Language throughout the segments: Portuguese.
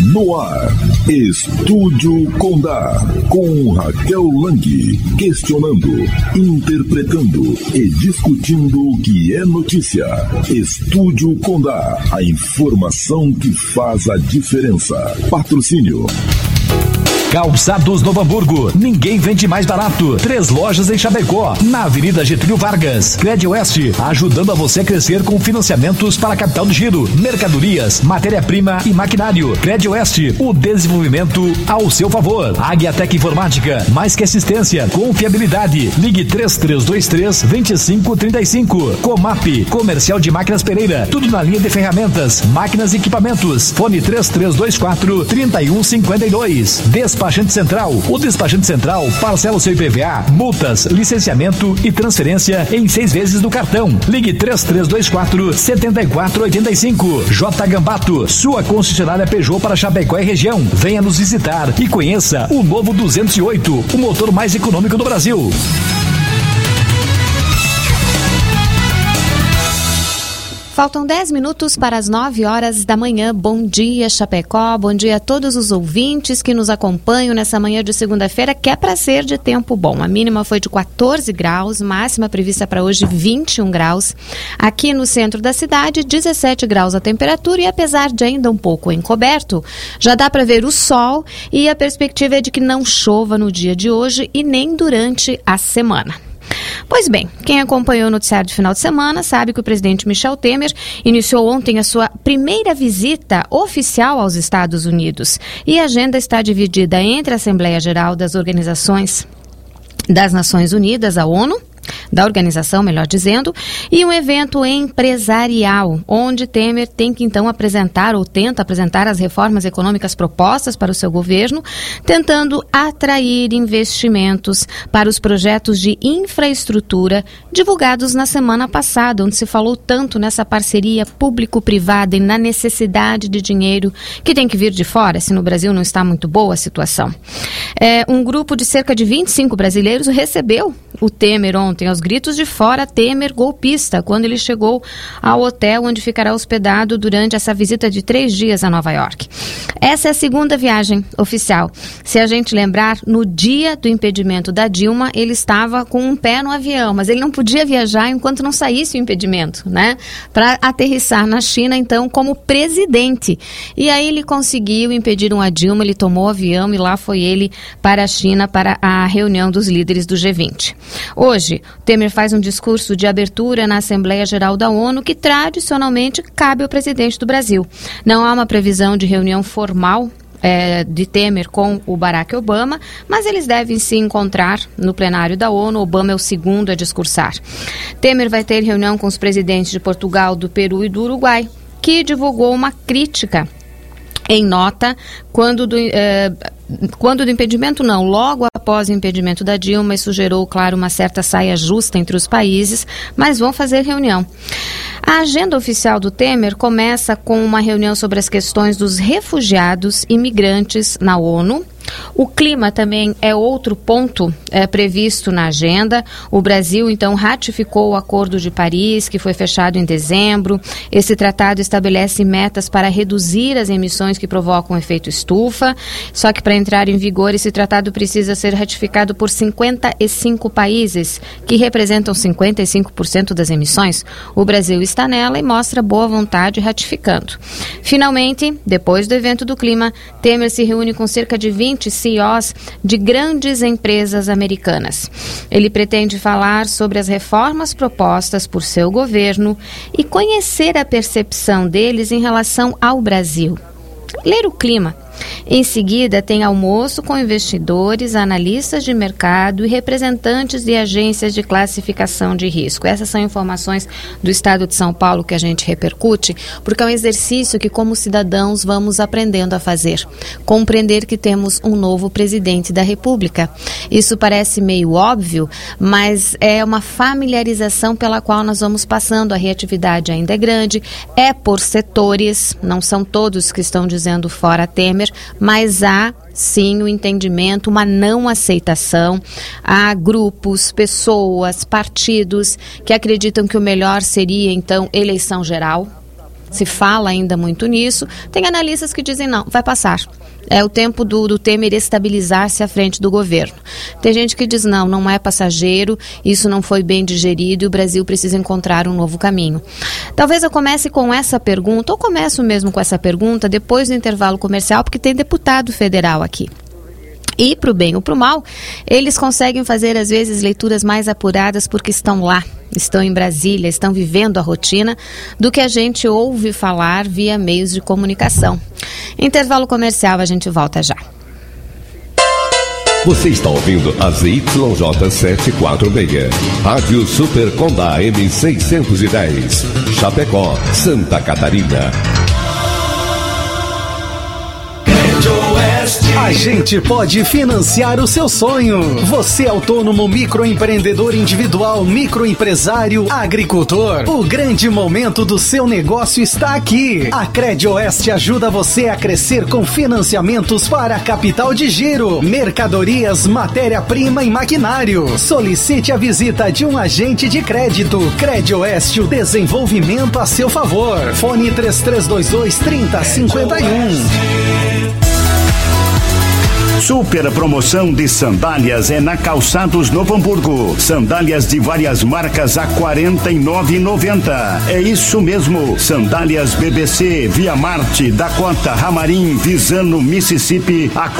No ar, Estúdio Condá, com Raquel Lang, questionando, interpretando e discutindo o que é notícia. Estúdio Condá, a informação que faz a diferença. Patrocínio. Calçados Novo Hamburgo, ninguém vende mais barato. 3 lojas em Chapecó, na Avenida Getúlio Vargas. Crédito Oeste, ajudando a você a crescer com financiamentos para capital de giro, mercadorias, matéria-prima e maquinário. Crédito Oeste, o desenvolvimento ao seu favor. Águia-Tec Informática, mais que assistência, confiabilidade. Ligue 3323-2535. Comap, Comercial de Máquinas Pereira, tudo na linha de ferramentas, máquinas e equipamentos. Fone 3324-3152. Despachante Central. O Despachante Central parcela o seu IPVA, multas, licenciamento e transferência em 6 vezes no cartão. Ligue 3324-7485. J Gambato, sua concessionária Peugeot para Chapecó e região. Venha nos visitar e conheça o novo 208, o motor mais econômico do Brasil. Faltam 10 minutos para as 9 horas da manhã. Bom dia, Chapecó. Bom dia a todos os ouvintes que nos acompanham nessa manhã de segunda-feira, que é para ser de tempo bom. A mínima foi de 14 graus, máxima prevista para hoje 21 graus. Aqui no centro da cidade, 17 graus a temperatura e apesar de ainda um pouco encoberto, já dá para ver o sol e a perspectiva é de que não chova no dia de hoje e nem durante a semana. Pois bem, quem acompanhou o noticiário de final de semana sabe que o presidente Michel Temer iniciou ontem a sua primeira visita oficial aos Estados Unidos. E a agenda está dividida entre a Assembleia Geral das Organizações das Nações Unidas, a ONU, da organização, melhor dizendo, e um evento empresarial, onde Temer tem que então apresentar ou tenta apresentar as reformas econômicas propostas para o seu governo, tentando atrair investimentos para os projetos de infraestrutura divulgados na semana passada, onde se falou tanto nessa parceria público-privada e na necessidade de dinheiro que tem que vir de fora, se no Brasil não está muito boa a situação. Um grupo de cerca de 25 brasileiros recebeu o Temer ontem aos gritos de fora Temer golpista, quando ele chegou ao hotel onde ficará hospedado durante essa visita de 3 dias a Nova York. Essa é a segunda viagem oficial. Se a gente lembrar, no dia do impedimento da Dilma, ele estava com um pé no avião, mas ele não podia viajar enquanto não saísse o impedimento, né? Para aterrissar na China, então, como presidente. E aí ele conseguiu impedir a Dilma, ele tomou o avião e lá foi ele para a China para a reunião dos líderes do G20. Hoje, Temer faz um discurso de abertura na Assembleia Geral da ONU que tradicionalmente cabe ao presidente do Brasil. Não há uma previsão de reunião formal de Temer com o Barack Obama, mas eles devem se encontrar no plenário da ONU. Obama é o segundo a discursar. Temer vai ter reunião com os presidentes de Portugal, do Peru e do Uruguai, que divulgou uma crítica em nota quando do impedimento não, logo após o impedimento da Dilma. Isso gerou, claro, uma certa saia justa entre os países, mas vão fazer reunião. A agenda oficial do Temer começa com uma reunião sobre as questões dos refugiados e migrantes na ONU. O clima também é outro ponto previsto na agenda. O Brasil, então, ratificou o Acordo de Paris, que foi fechado em dezembro. Esse tratado estabelece metas para reduzir as emissões que provocam efeito estufa. Só que para entrar em vigor, esse tratado precisa ser ratificado por 55 países, que representam 55% das emissões. O Brasil está nela e mostra boa vontade ratificando. Finalmente, depois do evento do clima, Temer se reúne com cerca de 20 CEOs de grandes empresas americanas. Ele pretende falar sobre as reformas propostas por seu governo e conhecer a percepção deles em relação ao Brasil. Ler o clima. Em seguida, tem almoço com investidores, analistas de mercado e representantes de agências de classificação de risco. Essas são informações do Estado de São Paulo que a gente repercute, porque é um exercício que, como cidadãos, vamos aprendendo a fazer. Compreender que temos um novo presidente da República. Isso parece meio óbvio, mas é uma familiarização pela qual nós vamos passando. A reatividade ainda é grande, é por setores, não são todos que estão dizendo fora Temer, mas há sim o entendimento, uma não aceitação. Há grupos, pessoas, partidos que acreditam que o melhor seria então eleição geral. se fala ainda muito nisso. Tem analistas que dizem não, vai passar. É o tempo do Temer estabilizar-se à frente do governo. Tem gente que diz não é passageiro, isso não foi bem digerido e o Brasil precisa encontrar um novo caminho. Talvez eu comece com essa pergunta, ou começo mesmo com essa pergunta depois do intervalo comercial, porque tem deputado federal aqui. E, para o bem ou para o mal, eles conseguem fazer, às vezes, leituras mais apuradas porque estão lá, estão em Brasília, estão vivendo a rotina do que a gente ouve falar via meios de comunicação. Intervalo comercial, a gente volta já. Você está ouvindo a ZYJ746, Rádio Super Condá M610, Chapecó, Santa Catarina. A gente pode financiar o seu sonho. Você autônomo, microempreendedor individual, microempresário, agricultor. O grande momento do seu negócio está aqui. A CredOeste ajuda você a crescer com financiamentos para capital de giro, mercadorias, matéria-prima e maquinário. Solicite a visita de um agente de crédito. CredOeste, o desenvolvimento a seu favor. Fone 3322-3051. Super promoção de sandálias é na Calçados Novo Hamburgo. Sandálias de várias marcas a R$ 49,90. É isso mesmo. Sandálias BBC, Via Marte, Dakota, Ramarim, Visano, Mississippi a R$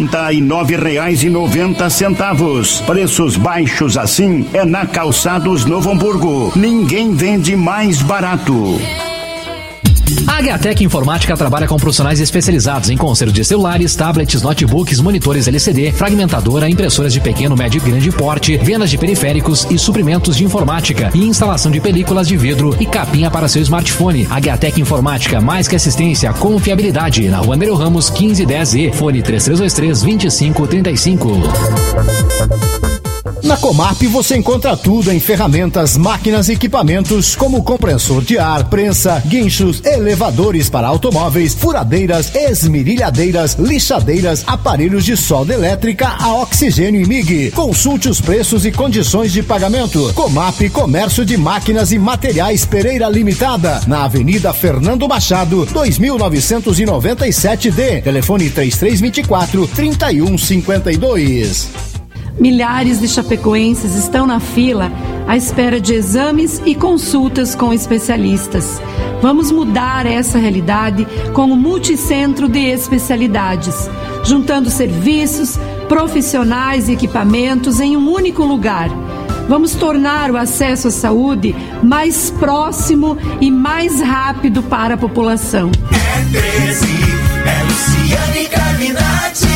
49,90. Preços baixos assim é na Calçados Novo Hamburgo. Ninguém vende mais barato. A HTEC Informática trabalha com profissionais especializados em conserto de celulares, tablets, notebooks, monitores LCD, fragmentadora, impressoras de pequeno, médio e grande porte, vendas de periféricos e suprimentos de informática e instalação de películas de vidro e capinha para seu smartphone. A HTEC Informática, mais que assistência, confiabilidade. Na Rua Nereu Ramos, 1510E, fone 3323-2535. Na Comap você encontra tudo em ferramentas, máquinas e equipamentos como compressor de ar, prensa, guinchos, elevadores para automóveis, furadeiras, esmerilhadeiras, lixadeiras, aparelhos de solda elétrica a oxigênio e MIG. Consulte os preços e condições de pagamento. Comap, Comércio de Máquinas e Materiais Pereira Limitada, na Avenida Fernando Machado, 2997D. Telefone 3324-3152. Milhares de chapecoenses estão na fila à espera de exames e consultas com especialistas. Vamos mudar essa realidade com o Multicentro de Especialidades, juntando serviços, profissionais e equipamentos em um único lugar. Vamos tornar o acesso à saúde mais próximo e mais rápido para a população. É 13, é Luciane Carminati.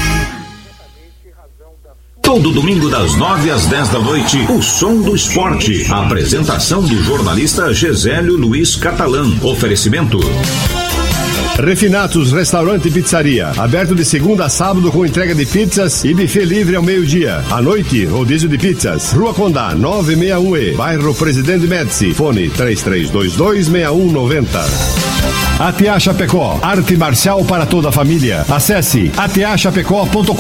Todo domingo das 9 às 10 da noite, o Som do Esporte. A apresentação do jornalista Gesélio Luiz Catalã. Oferecimento Refinatos Restaurante e Pizzaria, aberto de segunda a sábado com entrega de pizzas e buffet livre ao meio-dia. À noite, rodízio de pizzas. Rua Condá, 961E, bairro Presidente Médici. Fone 3322-6190. ATA Chapecó, arte marcial para toda a família. Acesse atachapecó.com.br.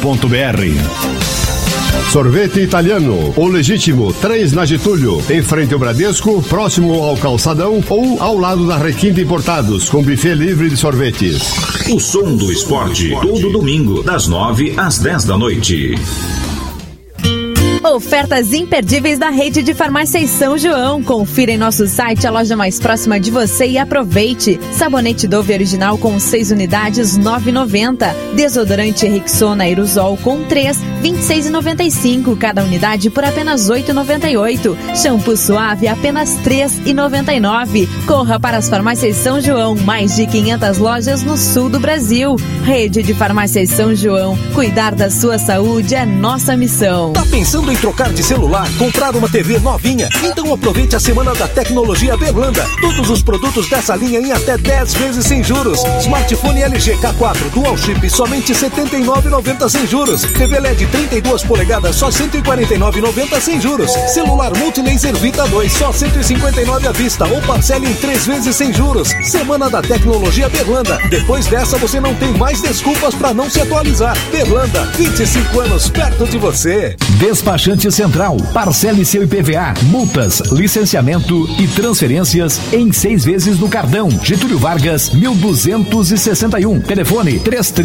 Sorvete Italiano, o legítimo, 3 na Getúlio, em frente ao Bradesco, próximo ao Calçadão ou ao lado da Requinte Importados, com buffet livre de sorvetes. O Som do Esporte, todo domingo, das 9 às 10 da noite. Ofertas imperdíveis da rede de farmácias São João. Confira em nosso site a loja mais próxima de você e aproveite. Sabonete Dove original com 6 unidades, R$ 9,90. Desodorante Rexona Aerosol com 3, R$ 26,95. Cada unidade por apenas R$ 8,98. Shampoo suave apenas R$ 3,99. Corra para as farmácias São João. Mais de 500 lojas no sul do Brasil. Rede de farmácias São João. Cuidar da sua saúde é nossa missão. Tá pensando em trocar de celular, comprar uma TV novinha? Então aproveite a Semana da Tecnologia Berlanda. Todos os produtos dessa linha em até 10 vezes sem juros. Smartphone LG K4 Dual Chip somente R$ 79,90 sem juros. TV LED 32 polegadas só R$ 149,90 sem juros. Celular Multilaser Vita 2 só R$ 159 à vista ou parcele em 3 vezes sem juros. Semana da Tecnologia Berlanda. Depois dessa você não tem mais desculpas para não se atualizar. Berlanda, 25 anos perto de você. Despachante Despachante Central. Parcele seu IPVA, multas, licenciamento e transferências em 6 vezes no cartão. Getúlio Vargas, 1261. Telefone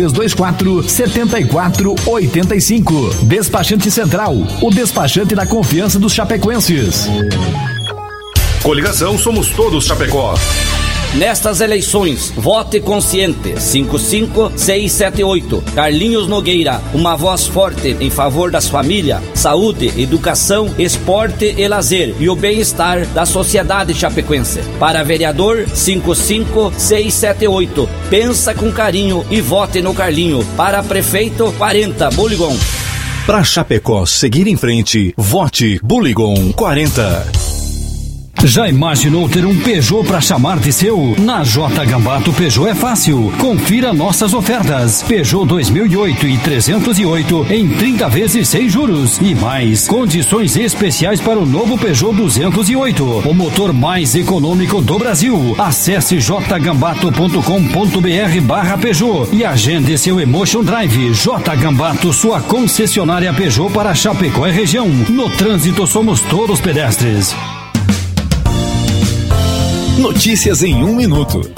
3324-7485. Despachante Central, o despachante da confiança dos chapecoenses. Coligação Somos Todos Chapecó. Nestas eleições, vote consciente. 55678. Carlinhos Nogueira, uma voz forte em favor das famílias, saúde, educação, esporte e lazer e o bem-estar da sociedade chapecoense. Para vereador, 55678. Pensa com carinho e vote no Carlinho. Para prefeito, 40, Buligon. Para Chapecó seguir em frente, vote Buligon 40. Já imaginou ter um Peugeot para chamar de seu? Na J Gambato Peugeot é fácil. Confira nossas ofertas. Peugeot 2008 e 308 em 30 vezes sem juros. E mais, condições especiais para o novo Peugeot 208. O motor mais econômico do Brasil. Acesse jgambato.com.br/Peugeot e agende seu Emotion Drive. J Gambato, sua concessionária Peugeot para Chapecó e região. No trânsito somos todos pedestres. Notícias em 1 minuto.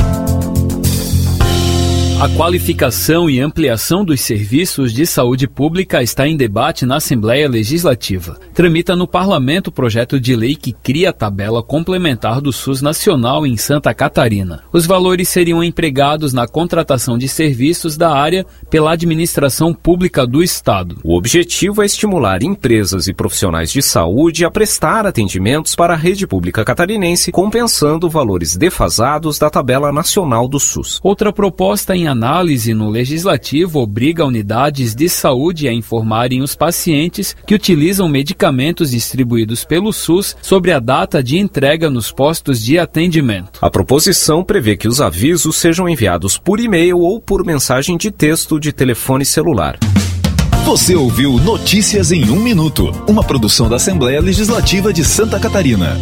A qualificação e ampliação dos serviços de saúde pública está em debate na Assembleia Legislativa. Tramita no Parlamento o projeto de lei que cria a tabela complementar do SUS Nacional em Santa Catarina. Os valores seriam empregados na contratação de serviços da área pela administração pública do Estado. O objetivo é estimular empresas e profissionais de saúde a prestar atendimentos para a rede pública catarinense, compensando valores defasados da tabela nacional do SUS. Outra proposta em análise no Legislativo obriga unidades de saúde a informarem os pacientes que utilizam medicamentos distribuídos pelo SUS sobre a data de entrega nos postos de atendimento. A proposição prevê que os avisos sejam enviados por e-mail ou por mensagem de texto de telefone celular. Você ouviu Notícias em 1 minuto, uma produção da Assembleia Legislativa de Santa Catarina.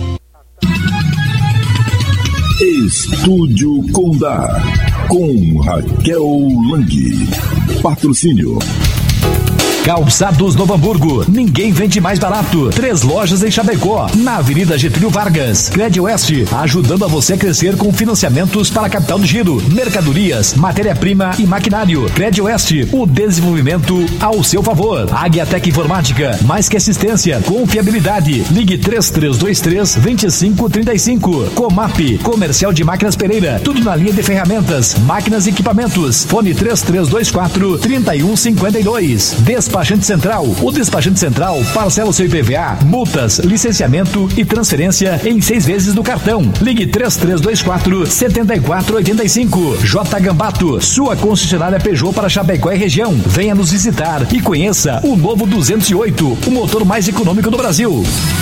Estúdio Condá, com Raquel Lang. Patrocínio Calçados Novo Hamburgo, ninguém vende mais barato. 3 lojas em Chapecó, na Avenida Getúlio Vargas. Cred Oeste, ajudando a você a crescer com financiamentos para a capital do giro, mercadorias, matéria-prima e maquinário. Cred Oeste, o desenvolvimento ao seu favor. Águiatec Informática, mais que assistência, confiabilidade. Ligue 3323-2535. Comap, Comercial de Máquinas Pereira, tudo na linha de ferramentas, máquinas e equipamentos. Fone 3324-3152. Despachante Central. O Despachante Central parcela o seu IPVA, multas, licenciamento e transferência em 6 vezes no cartão. Ligue 3324-7485. J Gambato, sua concessionária Peugeot para Chapecó e região. Venha nos visitar e conheça o novo 208, o motor mais econômico do Brasil.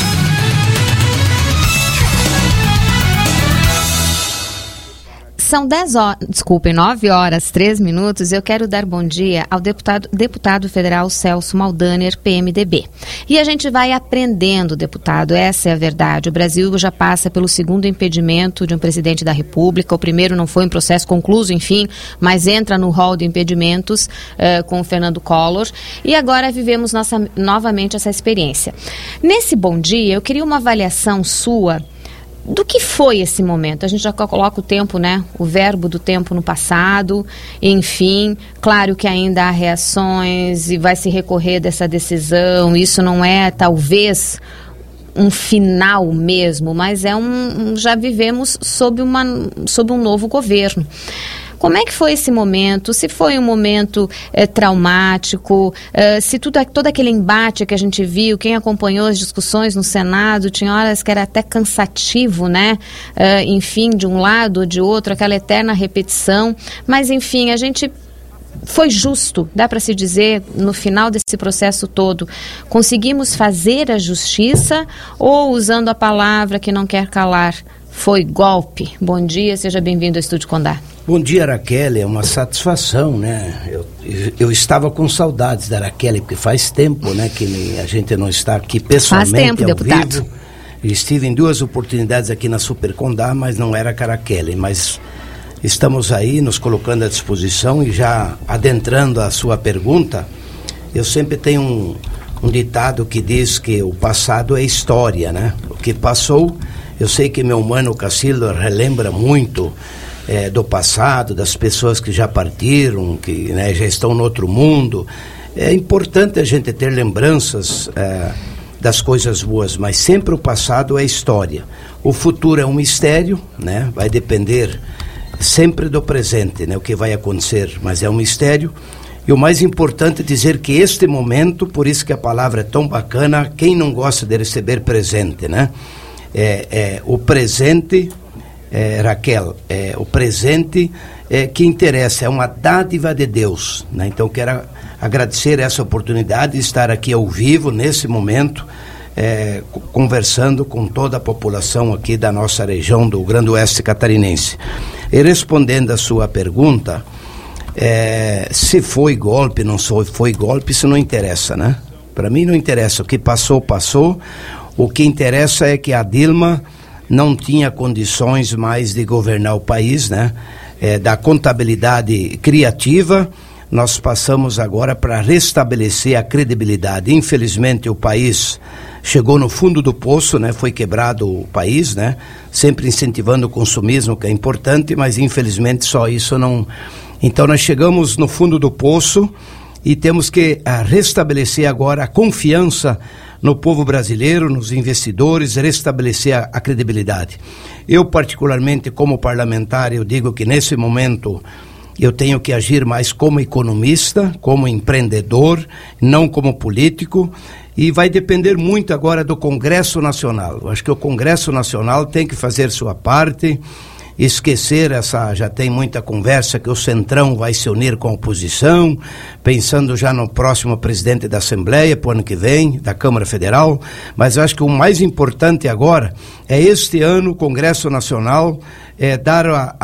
São 9 horas, 3 minutos. Eu quero dar bom dia ao deputado federal Celso Maldaner, PMDB. E a gente vai aprendendo, deputado, essa é a verdade. O Brasil já passa pelo segundo impedimento de um presidente da República. O primeiro não foi um processo concluído, enfim, mas entra no rol de impedimentos com o Fernando Collor. E agora vivemos novamente essa experiência. Nesse bom dia, eu queria uma avaliação sua do que foi esse momento. A gente já coloca o tempo, né? O verbo do tempo no passado, enfim, claro que ainda há reações e vai se recorrer dessa decisão. Isso não é, talvez, um final mesmo, mas já vivemos sob um novo governo. Como é que foi esse momento? Se foi um momento traumático, se todo aquele embate que a gente viu, quem acompanhou as discussões no Senado, tinha horas que era até cansativo, né? Enfim, de um lado ou de outro, aquela eterna repetição. Mas, enfim, a gente foi justo, dá para se dizer, no final desse processo todo. Conseguimos fazer a justiça ou, usando a palavra que não quer calar, foi golpe? Bom dia, seja bem-vindo ao Estúdio Condá. Bom dia, Raquel, é uma satisfação, né? Eu estava com saudades da Raquel, porque faz tempo, né, que a gente não está aqui pessoalmente. Faz tempo, deputado. Vivo. Estive em 2 oportunidades aqui na Super Condá, mas não era com a Raquel. Mas estamos aí, nos colocando à disposição e já adentrando a sua pergunta, eu sempre tenho um ditado que diz que o passado é história, né? O que passou, eu sei que meu mano Cacildo relembra muito do passado, das pessoas que já partiram, que, né, já estão no outro mundo. É importante a gente ter lembranças das coisas boas, mas sempre o passado é história. O futuro é um mistério, né? Vai depender sempre do presente, né? O que vai acontecer, mas é um mistério. E o mais importante é dizer que este momento, por isso que a palavra é tão bacana, quem não gosta de receber presente, né? O presente, Raquel, o presente que interessa, é uma dádiva de Deus, né? Então quero agradecer essa oportunidade de estar aqui ao vivo, nesse momento, conversando com toda a população aqui da nossa região do Grande Oeste Catarinense. E respondendo a sua pergunta, se foi golpe, não foi golpe, isso não interessa, né? Para mim não interessa, o que passou, passou. O que interessa é que a Dilma não tinha condições mais de governar o país, né? Da contabilidade criativa, nós passamos agora para restabelecer a credibilidade. Infelizmente o país chegou no fundo do poço, né? Foi quebrado o país, né? Sempre incentivando o consumismo, que é importante, mas infelizmente só isso não... Então nós chegamos no fundo do poço e temos que restabelecer agora a confiança no povo brasileiro, nos investidores, restabelecer a credibilidade. Eu particularmente como parlamentar, eu digo que nesse momento eu tenho que agir mais como economista, como empreendedor, não como político, e vai depender muito agora do Congresso Nacional. Eu acho que o Congresso Nacional tem que fazer sua parte, esquecer já tem muita conversa que o Centrão vai se unir com a oposição, pensando já no próximo presidente da Assembleia, para o ano que vem, da Câmara Federal, mas eu acho que o mais importante agora é este ano o Congresso Nacional dar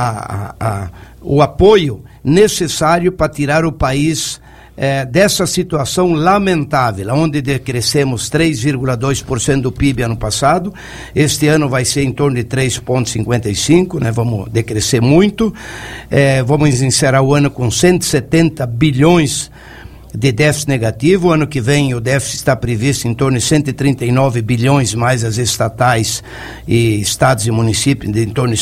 o apoio necessário para tirar o país dessa situação lamentável, onde decrescemos 3,2% do PIB ano passado. Este ano vai ser em torno de 3,55%, né? Vamos decrescer muito. Vamos encerrar o ano com 170 bilhões de déficit negativo. O ano que vem o déficit está previsto em torno de 139 bilhões, mais as estatais e estados e municípios, em torno de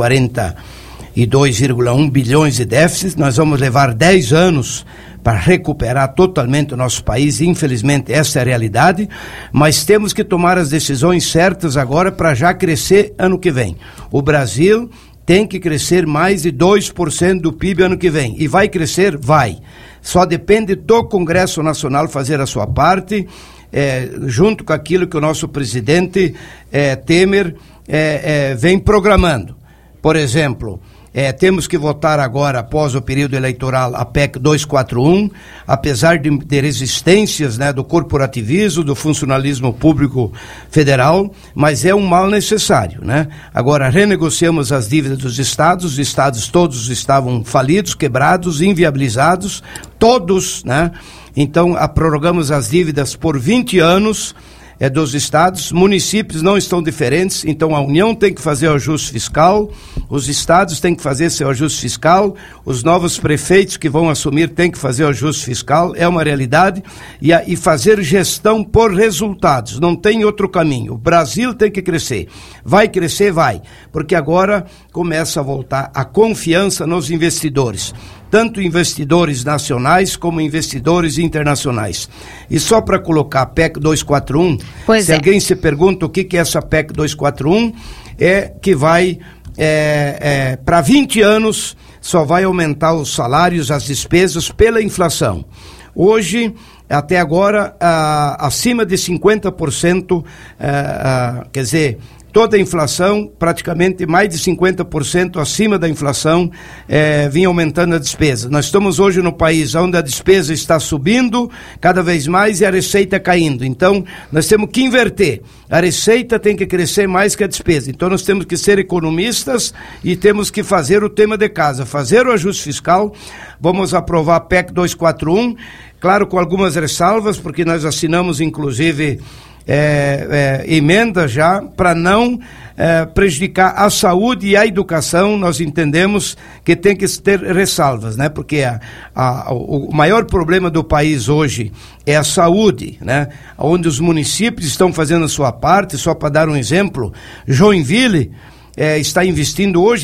142,1 bilhões de déficit. Nós vamos levar 10 anos para recuperar totalmente o nosso país. Infelizmente essa é a realidade, mas temos que tomar as decisões certas agora para já crescer ano que vem. O Brasil tem que crescer mais de 2% do PIB ano que vem, e vai crescer? Vai. Só depende do Congresso Nacional fazer a sua parte, junto com aquilo que o nosso presidente Temer vem programando. Por exemplo, temos que votar agora, após o período eleitoral, a PEC 241, apesar de resistências, né, do corporativismo, do funcionalismo público federal, mas é um mal necessário, né? Agora, renegociamos as dívidas dos estados, os estados todos estavam falidos, quebrados, inviabilizados, todos, né? Então, prorrogamos as dívidas por 20 anos, dos estados. Municípios não estão diferentes, então a União tem que fazer o ajuste fiscal, os estados têm que fazer seu ajuste fiscal, os novos prefeitos que vão assumir têm que fazer o ajuste fiscal, é uma realidade, e fazer gestão por resultados, não tem outro caminho. O Brasil tem que crescer, vai crescer, vai, porque agora começa a voltar a confiança nos investidores, tanto investidores nacionais como investidores internacionais. E só para colocar a PEC 241, alguém se pergunta o que é essa PEC 241, que vai, para 20 anos, só vai aumentar os salários, as despesas pela inflação. Hoje, até agora, acima de 50%, quer dizer, toda a inflação, praticamente mais de 50% acima da inflação, vinha aumentando a despesa. Nós estamos hoje no país onde a despesa está subindo cada vez mais e a receita caindo. Então, nós temos que inverter. A receita tem que crescer mais que a despesa. Então, nós temos que ser economistas e temos que fazer o tema de casa, fazer o ajuste fiscal. Vamos aprovar a PEC 241, claro, com algumas ressalvas, porque nós assinamos, inclusive, emenda já para não prejudicar a saúde e a educação. Nós entendemos que tem que ter ressalvas, né? Porque o maior problema do país hoje é a saúde, né? Onde os municípios estão fazendo a sua parte. Só para dar um exemplo, Joinville está investindo hoje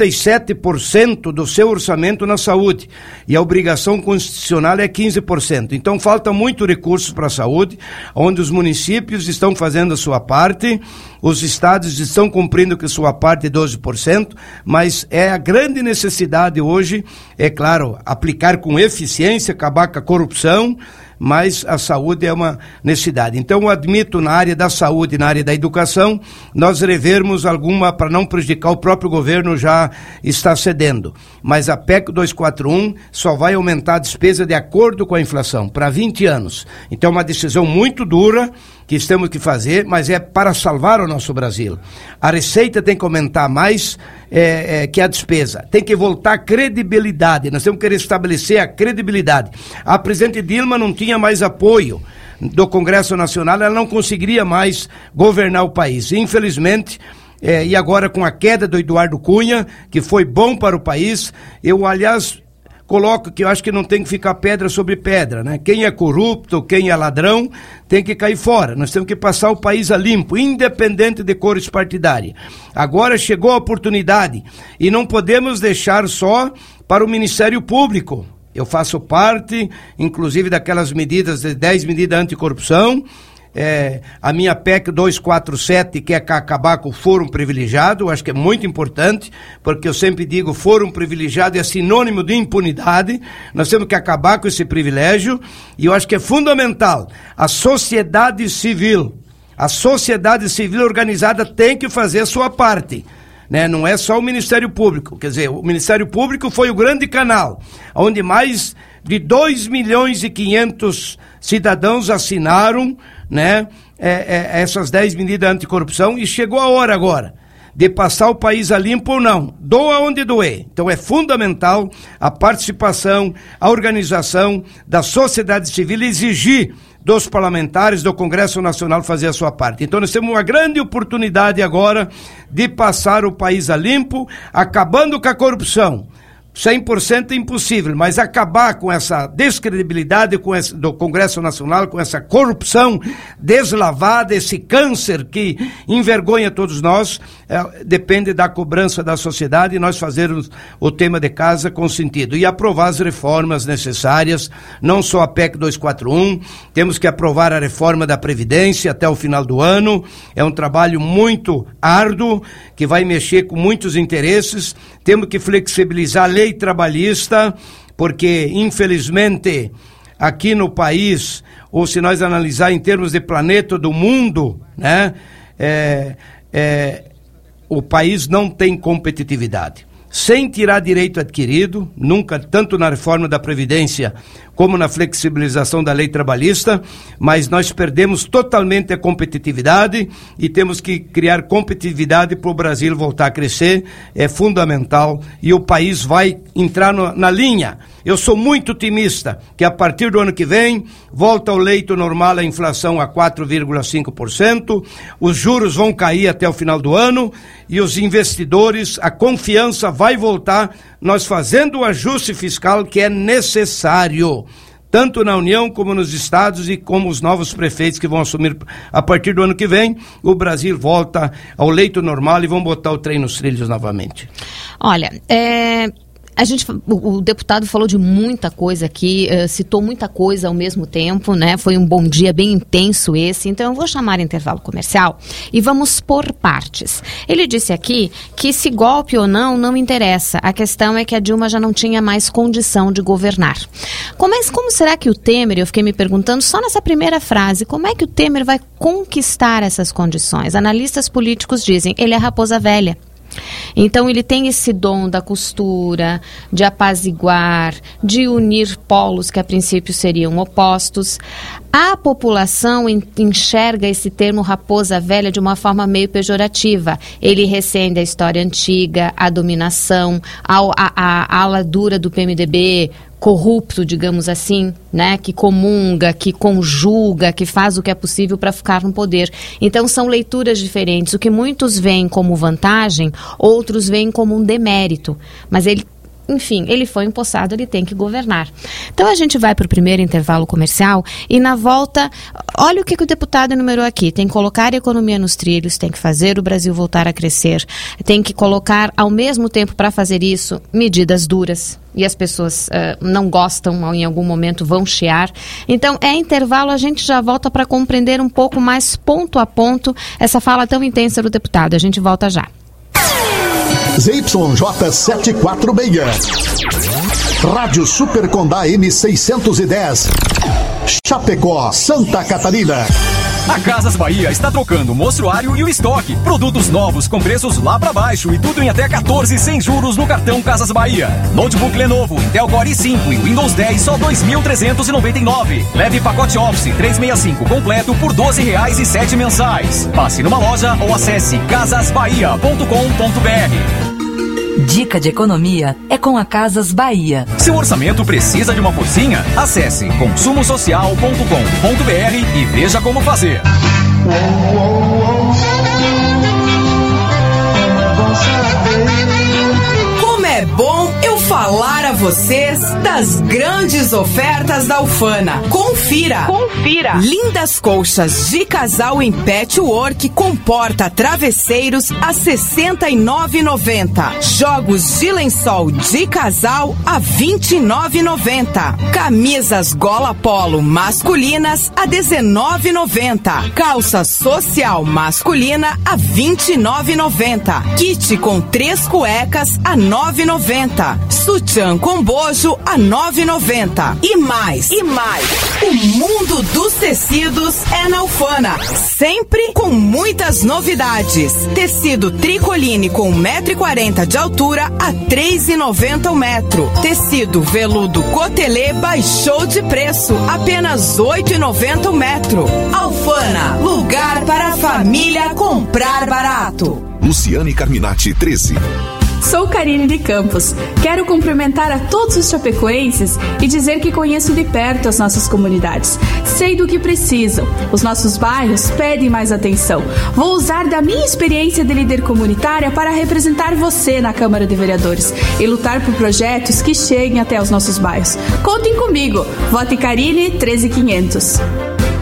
37% do seu orçamento na saúde, e a obrigação constitucional é 15%. Então falta muito recursos para a saúde, onde os municípios estão fazendo a sua parte, os estados estão cumprindo com a sua parte, 12%, mas é a grande necessidade hoje, é claro, aplicar com eficiência, acabar com a corrupção, mas a saúde é uma necessidade. Então eu admito, na área da saúde e na área da educação, nós revermos alguma, para não prejudicar, o próprio governo já está cedendo. Mas a PEC 241 só vai aumentar a despesa de acordo com a inflação, para 20 anos. Então é uma decisão muito dura que temos que fazer, mas é para salvar o nosso Brasil. A receita tem que aumentar mais que a despesa. Tem que voltar a credibilidade. Nós temos que restabelecer a credibilidade. A presidente Dilma não tinha mais apoio do Congresso Nacional, ela não conseguiria mais governar o país. Infelizmente, e agora com a queda do Eduardo Cunha, que foi bom para o país, eu, aliás, coloco que eu acho que não tem que ficar pedra sobre pedra, né? Quem é corrupto, quem é ladrão, tem que cair fora. Nós temos que passar o país a limpo, independente de cores partidárias. Agora chegou a oportunidade e não podemos deixar só para o Ministério Público. Eu faço parte, inclusive, daquelas medidas, de 10 medidas anticorrupção. A minha PEC 247, que é acabar com o fórum privilegiado, eu acho que é muito importante, porque eu sempre digo, fórum privilegiado é sinônimo de impunidade. Nós temos que acabar com esse privilégio, e eu acho que é fundamental a sociedade civil organizada tem que fazer a sua parte, né? Não é só o Ministério Público, quer dizer, o Ministério Público foi o grande canal, onde mais de 2.500.000 cidadãos assinaram, né, essas 10 medidas anticorrupção, e chegou a hora agora de passar o país a limpo ou não, doa onde doer. Então é fundamental a participação, a organização da sociedade civil, exigir dos parlamentares do Congresso Nacional fazer a sua parte. Então nós temos uma grande oportunidade agora de passar o país a limpo, acabando com a corrupção. 100% é impossível, mas acabar com essa descredibilidade do Congresso Nacional, com essa corrupção deslavada, esse câncer que envergonha todos nós, depende da cobrança da sociedade, e nós fazermos o tema de casa com sentido. E aprovar as reformas necessárias, não só a PEC 241, temos que aprovar a reforma da Previdência até o final do ano. É um trabalho muito árduo, que vai mexer com muitos interesses. Temos que flexibilizar a lei trabalhista, porque, infelizmente, aqui no país, ou se nós analisar em termos de planeta do mundo, né, o país não tem competitividade. Sem tirar direito adquirido, nunca, tanto na reforma da Previdência como na flexibilização da lei trabalhista, mas nós perdemos totalmente a competitividade e temos que criar competitividade para o Brasil voltar a crescer. É fundamental, e o país vai entrar na linha. Eu sou muito otimista que a partir do ano que vem volta ao leito normal a inflação a 4,5%, os juros vão cair até o final do ano e os investidores, a confiança vai voltar, nós fazendo o ajuste fiscal que é necessário, tanto na União como nos estados, e como os novos prefeitos que vão assumir a partir do ano que vem, o Brasil volta ao leito normal e vão botar o trem nos trilhos novamente. Olha, o deputado falou de muita coisa aqui, citou muita coisa ao mesmo tempo, né? Foi um bom dia bem intenso esse, então eu vou chamar intervalo comercial e vamos por partes. Ele disse aqui que se golpe ou não interessa, a questão é que a Dilma já não tinha mais condição de governar. Como será que o Temer, eu fiquei me perguntando só nessa primeira frase, como é que o Temer vai conquistar essas condições? Analistas políticos dizem, ele é raposa velha. Então ele tem esse dom da costura, de apaziguar, de unir polos que a princípio seriam opostos. A população enxerga esse termo raposa velha de uma forma meio pejorativa. Ele recende a história antiga, a dominação, a ala dura do PMDB, corrupto, digamos assim, né, que comunga, que conjuga, que faz o que é possível para ficar no poder. Então são leituras diferentes. O que muitos veem como vantagem, outros veem como um demérito. Mas ele foi empossado, ele tem que governar. Então a gente vai para o primeiro intervalo comercial e na volta, olha o que o deputado enumerou aqui. Tem que colocar a economia nos trilhos, tem que fazer o Brasil voltar a crescer, tem que colocar ao mesmo tempo para fazer isso medidas duras. E as pessoas não gostam, ou em algum momento vão chiar. Então, intervalo, a gente já volta para compreender um pouco mais ponto a ponto essa fala tão intensa do deputado. A gente volta já. ZYJ 746. Rádio Super Condá M610. Chapecó, Santa Catarina. A Casas Bahia está trocando o mostruário e o estoque. Produtos novos com preços lá pra baixo e tudo em até 14 sem juros no cartão Casas Bahia. Notebook Lenovo, Intel Core i5 e Windows 10 só R$ 2.399. Leve pacote Office 365 completo por R$ 12,07 mensais. Passe numa loja ou acesse casasbahia.com.br. Dica de economia é com a Casas Bahia. Seu orçamento precisa de uma forcinha? Acesse consumosocial.com.br e veja como fazer. Como é bom eu falar a vocês das grandes ofertas da Ufana. Confira! Lindas colchas de casal em patchwork com porta-travesseiros a R$ 69,90. Jogos de lençol de casal a R$ 29,90. Camisas gola polo masculinas a R$ 19,90. Calça social masculina a R$ 29,90. Kit com 3 cuecas a R$ 9,90. Sutiã com bojo a R$ 9,90. E mais. O mundo dos tecidos é na Ufana. Sempre com muitas novidades. Tecido tricoline com 1,40 m de altura a R$ 3,90 o metro. Tecido veludo cotelê baixou de preço. Apenas R$ 8,90 o metro. Ufana, lugar para a família comprar barato. Luciane Carminati, 13. Sou Karine de Campos. Quero cumprimentar a todos os chapecoenses e dizer que conheço de perto as nossas comunidades. Sei do que precisam. Os nossos bairros pedem mais atenção. Vou usar da minha experiência de líder comunitária para representar você na Câmara de Vereadores e lutar por projetos que cheguem até os nossos bairros. Contem comigo. Vote Karine 13500. É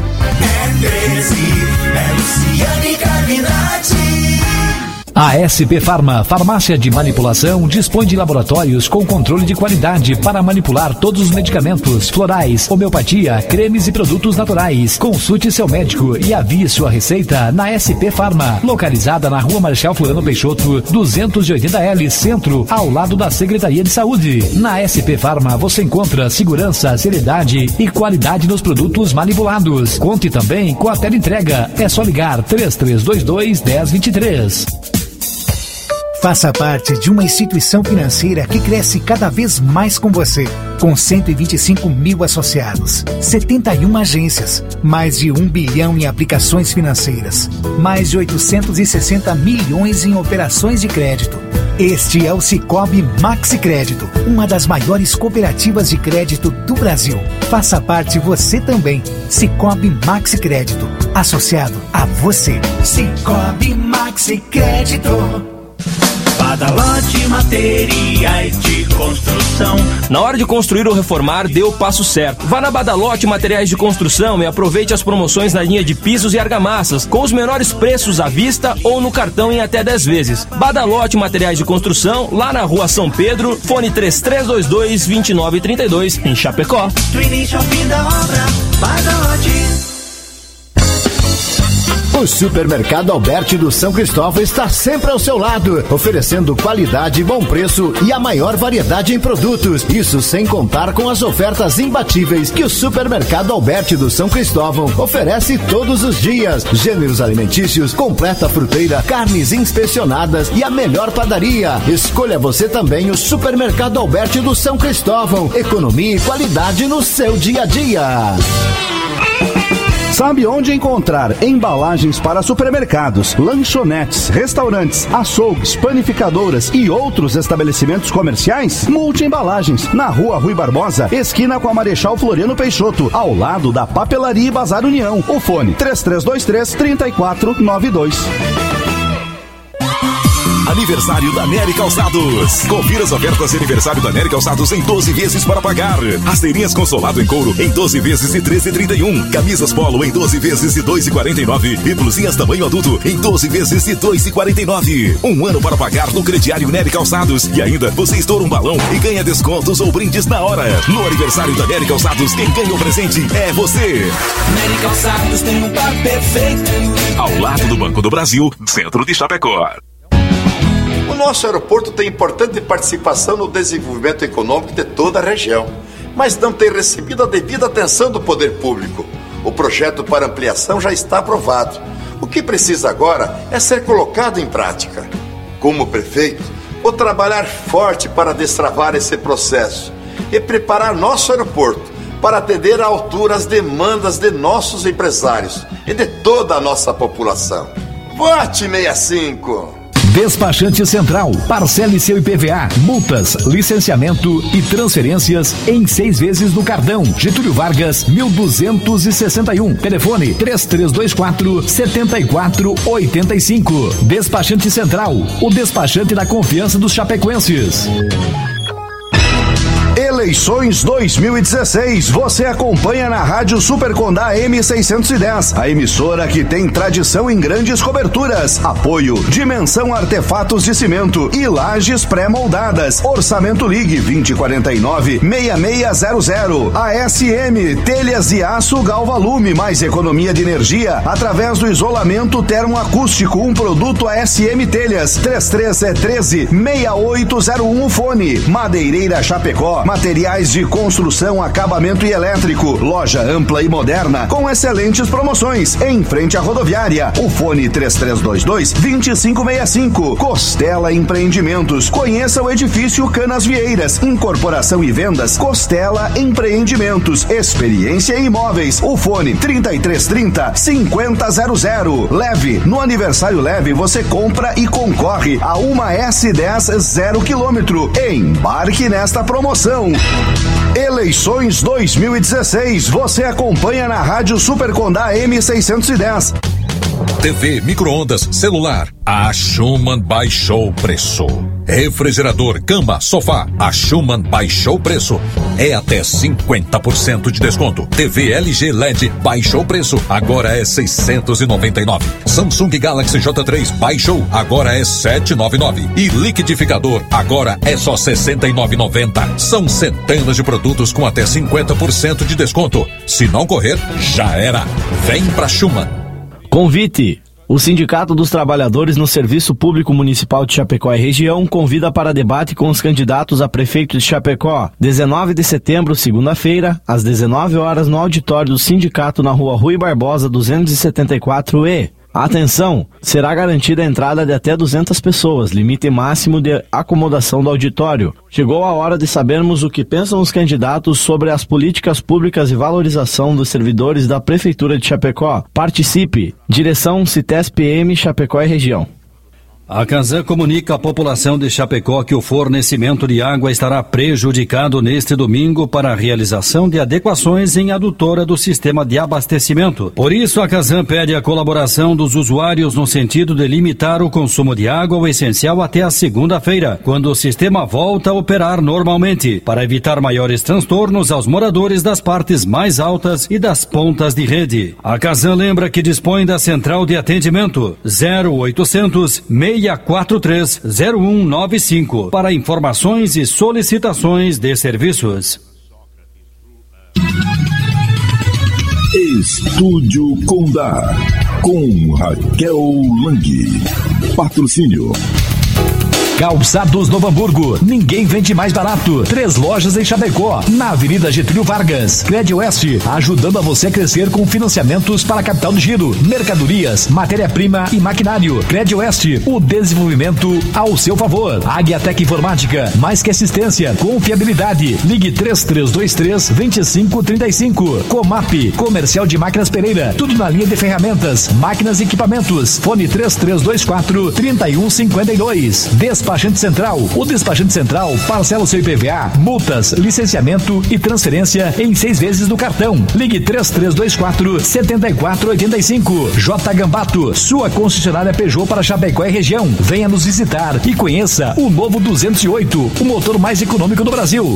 13, é Luciane Carminati. A SP Farma, farmácia de manipulação, dispõe de laboratórios com controle de qualidade para manipular todos os medicamentos, florais, homeopatia, cremes e produtos naturais. Consulte seu médico e avie sua receita na SP Farma, localizada na Rua Marechal Floriano Peixoto, 280L, Centro, ao lado da Secretaria de Saúde. Na SP Farma você encontra segurança, seriedade e qualidade nos produtos manipulados. Conte também com a teleentrega. É só ligar 3322-1023. Faça parte de uma instituição financeira que cresce cada vez mais com você. Com 125 mil associados, 71 agências, mais de 1 bilhão em aplicações financeiras, mais de 860 milhões em operações de crédito. Este é o Sicoob Maxi Crédito, uma das maiores cooperativas de crédito do Brasil. Faça parte você também. Sicoob Maxi Crédito, associado a você. Sicoob Maxi Crédito. Badalote Materiais de Construção. Na hora de construir ou reformar, dê o passo certo. Vá na Badalote Materiais de Construção e aproveite as promoções na linha de pisos e argamassas, com os menores preços à vista ou no cartão em até 10 vezes. Badalote Materiais de Construção, lá na Rua São Pedro, fone 3322-2932, em Chapecó. Do início ao fim da obra, Badalote. O Supermercado Alberti do São Cristóvão está sempre ao seu lado, oferecendo qualidade, bom preço e a maior variedade em produtos. Isso sem contar com as ofertas imbatíveis que o Supermercado Alberti do São Cristóvão oferece todos os dias. Gêneros alimentícios, completa fruteira, carnes inspecionadas e a melhor padaria. Escolha você também o Supermercado Alberti do São Cristóvão. Economia e qualidade no seu dia a dia. Sabe onde encontrar embalagens para supermercados, lanchonetes, restaurantes, açougues, panificadoras e outros estabelecimentos comerciais? Multi Embalagens, na Rua Rui Barbosa, esquina com a Marechal Floriano Peixoto, ao lado da Papelaria e Bazar União. O fone 3323-3492. Aniversário da Nery Calçados. Confira as ofertas de aniversário da Nery Calçados em 12 vezes para pagar. Rasteirinhas com solado em couro em 12 vezes de 13,31. Camisas polo em 12 vezes de 2,49. E blusinhas tamanho adulto em 12 vezes de 2,49. Um ano para pagar no crediário Nery Calçados. E ainda você estoura um balão e ganha descontos ou brindes na hora. No aniversário da Nery Calçados, quem ganha o presente é você. Nery Calçados tem um par perfeito. Ao lado do Banco do Brasil, centro de Chapecó. O nosso aeroporto tem importante participação no desenvolvimento econômico de toda a região, mas não tem recebido a devida atenção do poder público. O projeto para ampliação já está aprovado. O que precisa agora é ser colocado em prática. Como prefeito, vou trabalhar forte para destravar esse processo e preparar nosso aeroporto para atender à altura as demandas de nossos empresários e de toda a nossa população. Vote 65! Despachante Central, parcele seu IPVA, multas, licenciamento e transferências em 6 vezes no cartão. Getúlio Vargas, 1261. Telefone 3324-7485. Despachante Central, o despachante da confiança dos chapecoenses. Eleições 2016, você acompanha na Rádio Super Condá M610, a emissora que tem tradição em grandes coberturas. Apoio Dimensão Artefatos de Cimento e lajes pré-moldadas. Orçamento Ligue 2049-6600. ASM, telhas e aço Galvalume, mais economia de energia através do isolamento termoacústico. Um produto ASM Telhas. 3313-6801. Fone Madeireira Chapecó, materiais de construção, acabamento e elétrico. Loja ampla e moderna com excelentes promoções em frente à rodoviária. O fone 3322-2565. Costela Empreendimentos. Conheça o edifício Canas Vieiras. Incorporação e vendas Costela Empreendimentos. Experiência em imóveis. O fone 3330-5000. Leve. No aniversário Leve você compra e concorre a uma S10 0 km. Embarque nesta promoção. Eleições 2016, você acompanha na Rádio Super Condá M610. TV, micro-ondas, celular. A Schumann baixou o preço. Refrigerador, cama, sofá. A Schumann baixou o preço. É até 50% de desconto. TV LG LED baixou o preço. Agora é 699. Samsung Galaxy J3 baixou. Agora é 799. E liquidificador agora é só 69,90. São centenas de produtos com até 50% de desconto. Se não correr, já era. Vem pra Schumann. Convite! O Sindicato dos Trabalhadores no Serviço Público Municipal de Chapecó e Região convida para debate com os candidatos a prefeito de Chapecó, 19 de setembro, segunda-feira, às 19 horas no auditório do sindicato na Rua Rui Barbosa, 274E. Atenção! Será garantida a entrada de até 200 pessoas, limite máximo de acomodação do auditório. Chegou a hora de sabermos o que pensam os candidatos sobre as políticas públicas e valorização dos servidores da Prefeitura de Chapecó. Participe! Direção CITES-PM Chapecó e Região. A Casan comunica à população de Chapecó que o fornecimento de água estará prejudicado neste domingo para a realização de adequações em adutora do sistema de abastecimento. Por isso, a Casan pede a colaboração dos usuários no sentido de limitar o consumo de água ao essencial até a segunda-feira, quando o sistema volta a operar normalmente, para evitar maiores transtornos aos moradores das partes mais altas e das pontas de rede. A Casan lembra que dispõe da central de atendimento 0800 643-0195 para informações e solicitações de serviços. Estúdio Condá com Raquel Lang. Patrocínio Calçados Novo Hamburgo, ninguém vende mais barato. 3 lojas em Chapecó, na Avenida Getúlio Vargas. Crédito Oeste, ajudando a você a crescer com financiamentos para capital de giro, mercadorias, matéria-prima e maquinário. Crédito Oeste, o desenvolvimento ao seu favor. Águia-Tec Informática, mais que assistência, confiabilidade. Ligue 3323-2535. Comap, Comercial de Máquinas Pereira, tudo na linha de ferramentas, máquinas e equipamentos. Fone 3324-3152. Despachante Central, o Despachante Central parcela o seu IPVA, multas, licenciamento e transferência em 6 vezes no cartão. Ligue 3324-7485. J Gambato, sua concessionária Peugeot para Chapecó e região. Venha nos visitar e conheça o novo 208, o motor mais econômico do Brasil.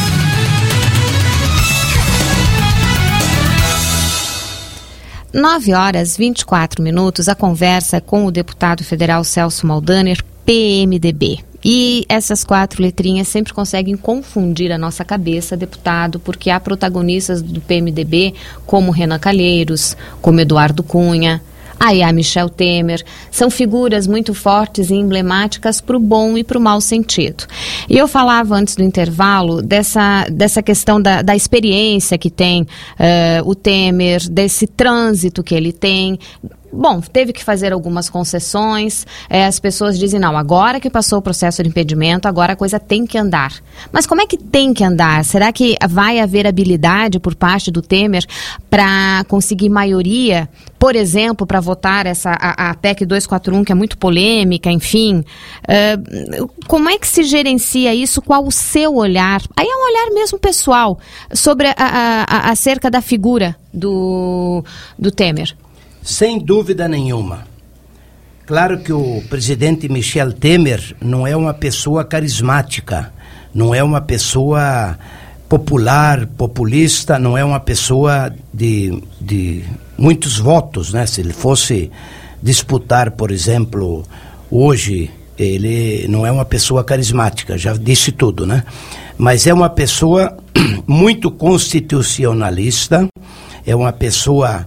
Nove horas 24 minutos, a conversa com o deputado federal Celso Maldaner, PMDB. E essas 4 letrinhas sempre conseguem confundir a nossa cabeça, deputado, porque há protagonistas do PMDB como Renan Calheiros, como Eduardo Cunha, aí a Michel Temer, são figuras muito fortes e emblemáticas para o bom e para o mau sentido. E eu falava antes do intervalo dessa questão da experiência que tem o Temer, desse trânsito que ele tem. Bom, teve que fazer algumas concessões, as pessoas dizem, não, agora que passou o processo de impedimento, agora a coisa tem que andar. Mas como é que tem que andar? Será que vai haver habilidade por parte do Temer para conseguir maioria, por exemplo, para votar a PEC 241, que é muito polêmica, enfim? Como é que se gerencia isso? Qual o seu olhar? Aí é um olhar mesmo pessoal sobre acerca da figura do Temer. Sem dúvida nenhuma. Claro que o presidente Michel Temer não é uma pessoa carismática, não é uma pessoa popular, populista, não é uma pessoa de muitos votos, né? Se ele fosse disputar, por exemplo, hoje, ele não é uma pessoa carismática, já disse tudo, né? Mas é uma pessoa muito constitucionalista, é uma pessoa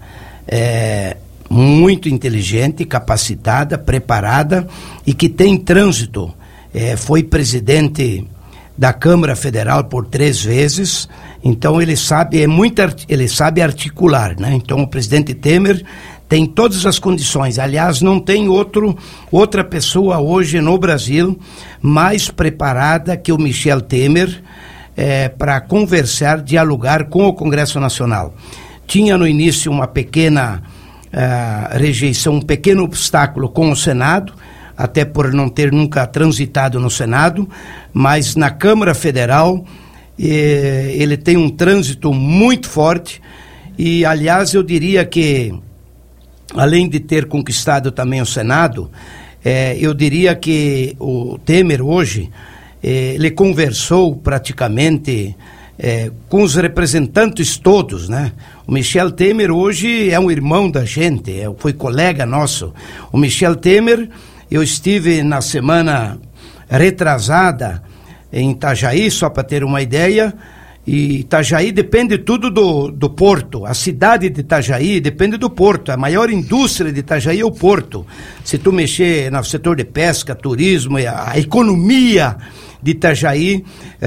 muito inteligente, capacitada, preparada e que tem trânsito. Foi presidente da Câmara Federal por 3 vezes, então ele sabe articular, né? Então o presidente Temer tem todas as condições. Aliás, não tem outra pessoa hoje no Brasil mais preparada que o Michel Temer para conversar, dialogar com o Congresso Nacional. Tinha no início uma pequena rejeição, um pequeno obstáculo com o Senado, até por não ter nunca transitado no Senado, mas na Câmara Federal ele tem um trânsito muito forte e, aliás, eu diria que, além de ter conquistado também o Senado, eu diria que o Temer hoje, ele conversou praticamente com os representantes todos, né? O Michel Temer hoje é um irmão da gente, foi colega nosso. O Michel Temer, eu estive na semana retrasada em Itajaí, só para ter uma ideia, e Itajaí depende tudo do porto. A cidade de Itajaí depende do porto. A maior indústria de Itajaí é o porto. Se tu mexer no setor de pesca, turismo, a economia de Itajaí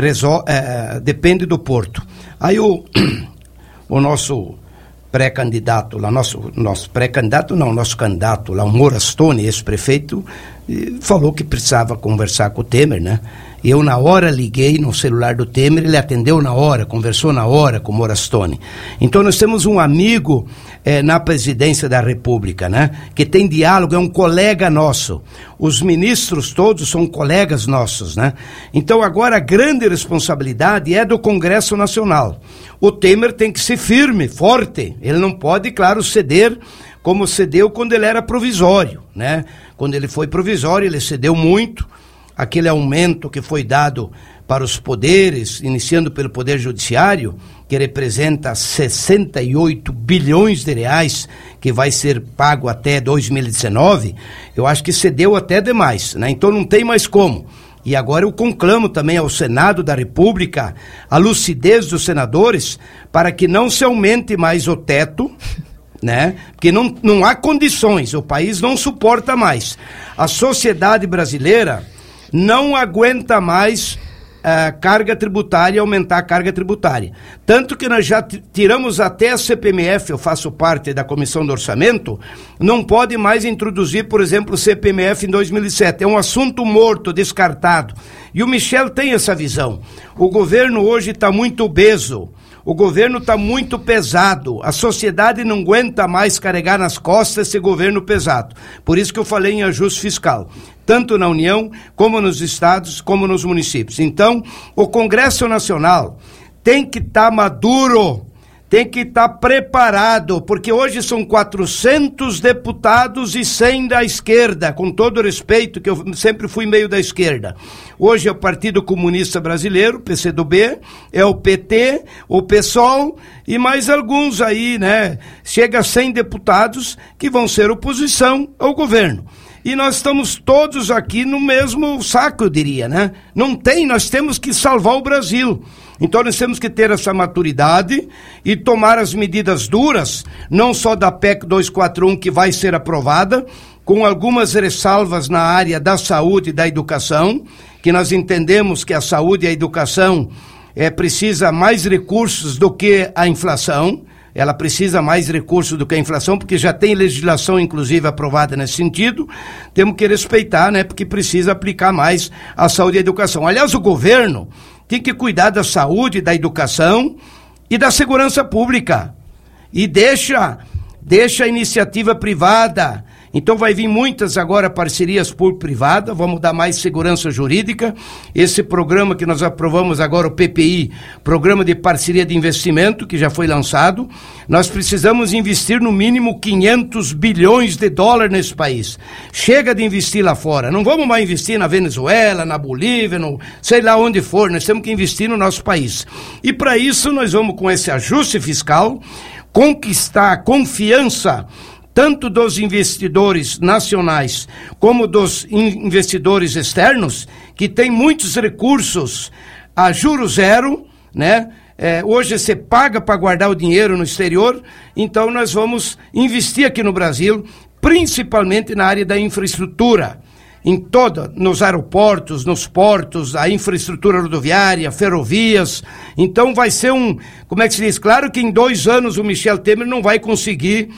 depende do porto. Aí o nosso pré-candidato lá, nosso candidato lá, o Morastone, ex-prefeito, falou que precisava conversar com o Temer, né? Eu na hora liguei no celular do Temer, ele atendeu na hora, conversou na hora com o Morastone. Então nós temos um amigo na presidência da República, né? Que tem diálogo, é um colega nosso. Os ministros todos são colegas nossos, né? Então agora a grande responsabilidade é do Congresso Nacional. O Temer tem que ser firme, forte. Ele não pode, claro, ceder como cedeu quando ele era provisório, né? Quando ele foi provisório, ele cedeu muito. Aquele aumento que foi dado para os poderes, iniciando pelo Poder Judiciário, que representa 68 bilhões de reais, que vai ser pago até 2019, eu acho que cedeu até demais, né? Então não tem mais como. E agora eu conclamo também ao Senado da República a lucidez dos senadores para que não se aumente mais o teto, né? Porque não há condições, o país não suporta mais. A sociedade brasileira não aguenta mais carga tributária, aumentar a carga tributária. Tanto que nós já tiramos até a CPMF, eu faço parte da Comissão do Orçamento, não pode mais introduzir, por exemplo, o CPMF em 2007. É um assunto morto, descartado. E o Michel tem essa visão. O governo hoje está muito obeso. O governo está muito pesado. A sociedade não aguenta mais carregar nas costas esse governo pesado. Por isso que eu falei em ajuste fiscal, tanto na União, como nos estados, como nos municípios. Então, o Congresso Nacional tem que estar maduro, tem que estar preparado, porque hoje são 400 deputados e 100 da esquerda, com todo respeito, que eu sempre fui meio da esquerda. Hoje é o Partido Comunista Brasileiro, PCdoB, é o PT, o PSOL e mais alguns aí, né? Chega a 100 deputados que vão ser oposição ao governo. E nós estamos todos aqui no mesmo saco, eu diria, né? Nós temos que salvar o Brasil. Então nós temos que ter essa maturidade e tomar as medidas duras, não só da PEC 241 que vai ser aprovada, com algumas ressalvas na área da saúde e da educação, que nós entendemos que a saúde e a educação precisa mais recursos do que a inflação. Ela precisa mais recursos do que a inflação, porque já tem legislação, inclusive, aprovada nesse sentido. Temos que respeitar, né? Porque precisa aplicar mais a saúde e a educação. Aliás, o governo tem que cuidar da saúde, da educação e da segurança pública. E deixa a iniciativa privada. Então vai vir muitas agora parcerias público-privada, vamos dar mais segurança jurídica. Esse programa que nós aprovamos agora, o PPI, Programa de Parceria de Investimento, que já foi lançado, nós precisamos investir no mínimo 500 bilhões de dólares nesse país. Chega de investir lá fora, não vamos mais investir na Venezuela, na Bolívia, sei lá onde for, nós temos que investir no nosso país. E para isso nós vamos, com esse ajuste fiscal, conquistar a confiança tanto dos investidores nacionais como dos investidores externos, que tem muitos recursos a juro zero, né? Hoje você paga para guardar o dinheiro no exterior, então nós vamos investir aqui no Brasil, principalmente na área da infraestrutura, nos aeroportos, nos portos, a infraestrutura rodoviária, ferrovias. Então vai ser como é que se diz? Claro que em 2 anos o Michel Temer não vai conseguir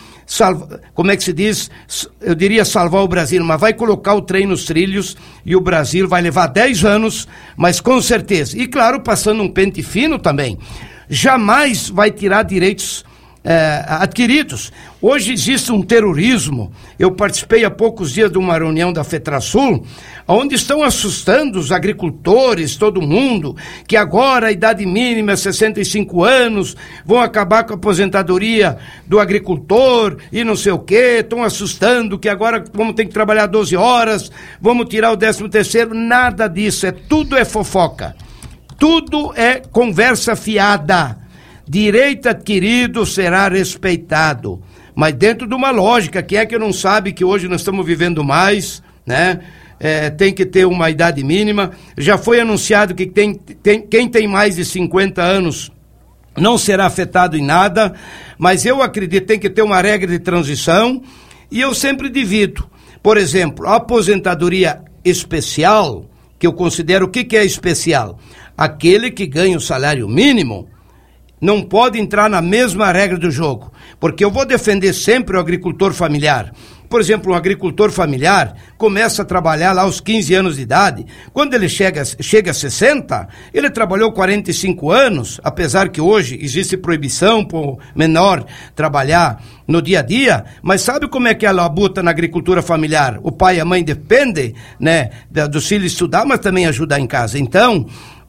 eu diria salvar o Brasil, mas vai colocar o trem nos trilhos e o Brasil vai levar 10 anos, mas com certeza. E claro, passando um pente fino também, jamais vai tirar direitos adquiridos. Hoje existe um terrorismo. Eu participei há poucos dias de uma reunião da FETRASUL, onde estão assustando os agricultores, todo mundo, que agora a idade mínima é 65 anos, vão acabar com a aposentadoria do agricultor e não sei o quê, estão assustando que agora vamos ter que trabalhar 12 horas, vamos tirar o 13º, nada disso, tudo é fofoca, tudo é conversa fiada. Direito adquirido será respeitado, mas dentro de uma lógica. Quem é que não sabe que hoje nós estamos vivendo mais, né? Tem que ter uma idade mínima. Já foi anunciado que quem tem mais de 50 anos não será afetado em nada, mas eu acredito que tem que ter uma regra de transição, e eu sempre divido. Por exemplo, a aposentadoria especial, que eu considero, o que é especial? Aquele que ganha o salário mínimo não pode entrar na mesma regra do jogo, porque eu vou defender sempre o agricultor familiar. Por exemplo, um agricultor familiar começa a trabalhar lá aos 15 anos de idade. Quando ele chega a 60, ele trabalhou 45 anos, apesar que hoje existe proibição para o menor trabalhar no dia a dia, mas sabe como é que é a labuta na agricultura familiar? O pai e a mãe dependem, né, do filho estudar, mas também ajudar em casa. Então,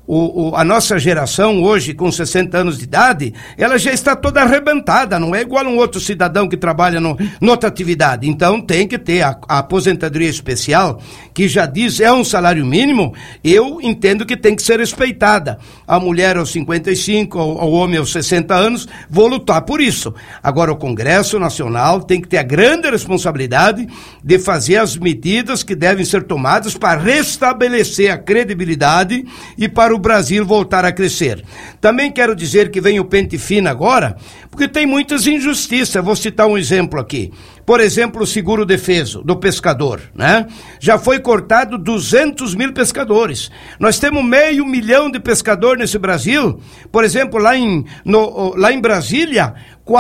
a nossa geração hoje, com 60 anos de idade, ela já está toda arrebentada, não é igual a um outro cidadão que trabalha noutra atividade. Então tem que ter a aposentadoria especial, que já diz, é um salário mínimo, eu entendo que tem que ser respeitada. A mulher aos 55, o homem aos 60 anos, vou lutar por isso. Agora o Congresso Nacional tem que ter a grande responsabilidade de fazer as medidas que devem ser tomadas para restabelecer a credibilidade e para o Brasil voltar a crescer. Também quero dizer que vem o pente fino agora, porque tem muitas injustiças. Vou citar um exemplo aqui. Por exemplo, o seguro defeso do pescador, né? Já foi cortado 200 mil pescadores. Nós temos 500 mil de pescadores nesse Brasil. Por exemplo, lá em Brasília,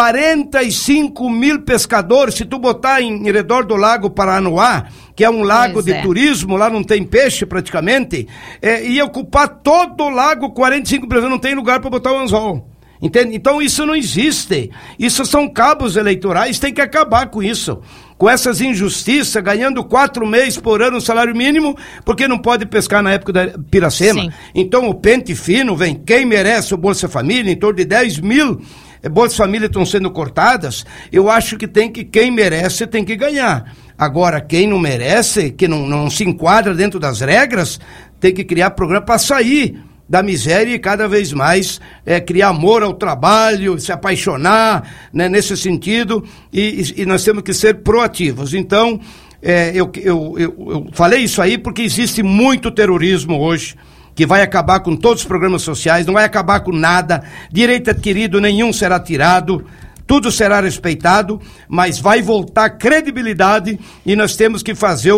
45 mil pescadores. Se tu botar em redor do Lago Paranoá, que é um lago de turismo, lá não tem peixe praticamente, ia ocupar todo o lago, 45 pessoas, não tem lugar para botar o anzol. Entende? Então isso não existe. Isso são cabos eleitorais, tem que acabar com isso. Com essas injustiças, ganhando 4 meses por ano o salário mínimo, porque não pode pescar na época da Piracema. Sim. Então o pente fino vem, quem merece o Bolsa Família, em torno de 10 mil Bolsa Família estão sendo cortadas. Eu acho que quem merece tem que ganhar. Agora, quem não merece, que não se enquadra dentro das regras, tem que criar programa para sair da miséria e cada vez mais criar amor ao trabalho, se apaixonar, né, nesse sentido, e nós temos que ser proativos. Então, eu falei isso aí porque existe muito terrorismo hoje, que vai acabar com todos os programas sociais, não vai acabar com nada, direito adquirido nenhum será tirado, tudo será respeitado, mas vai voltar credibilidade e nós temos que fazer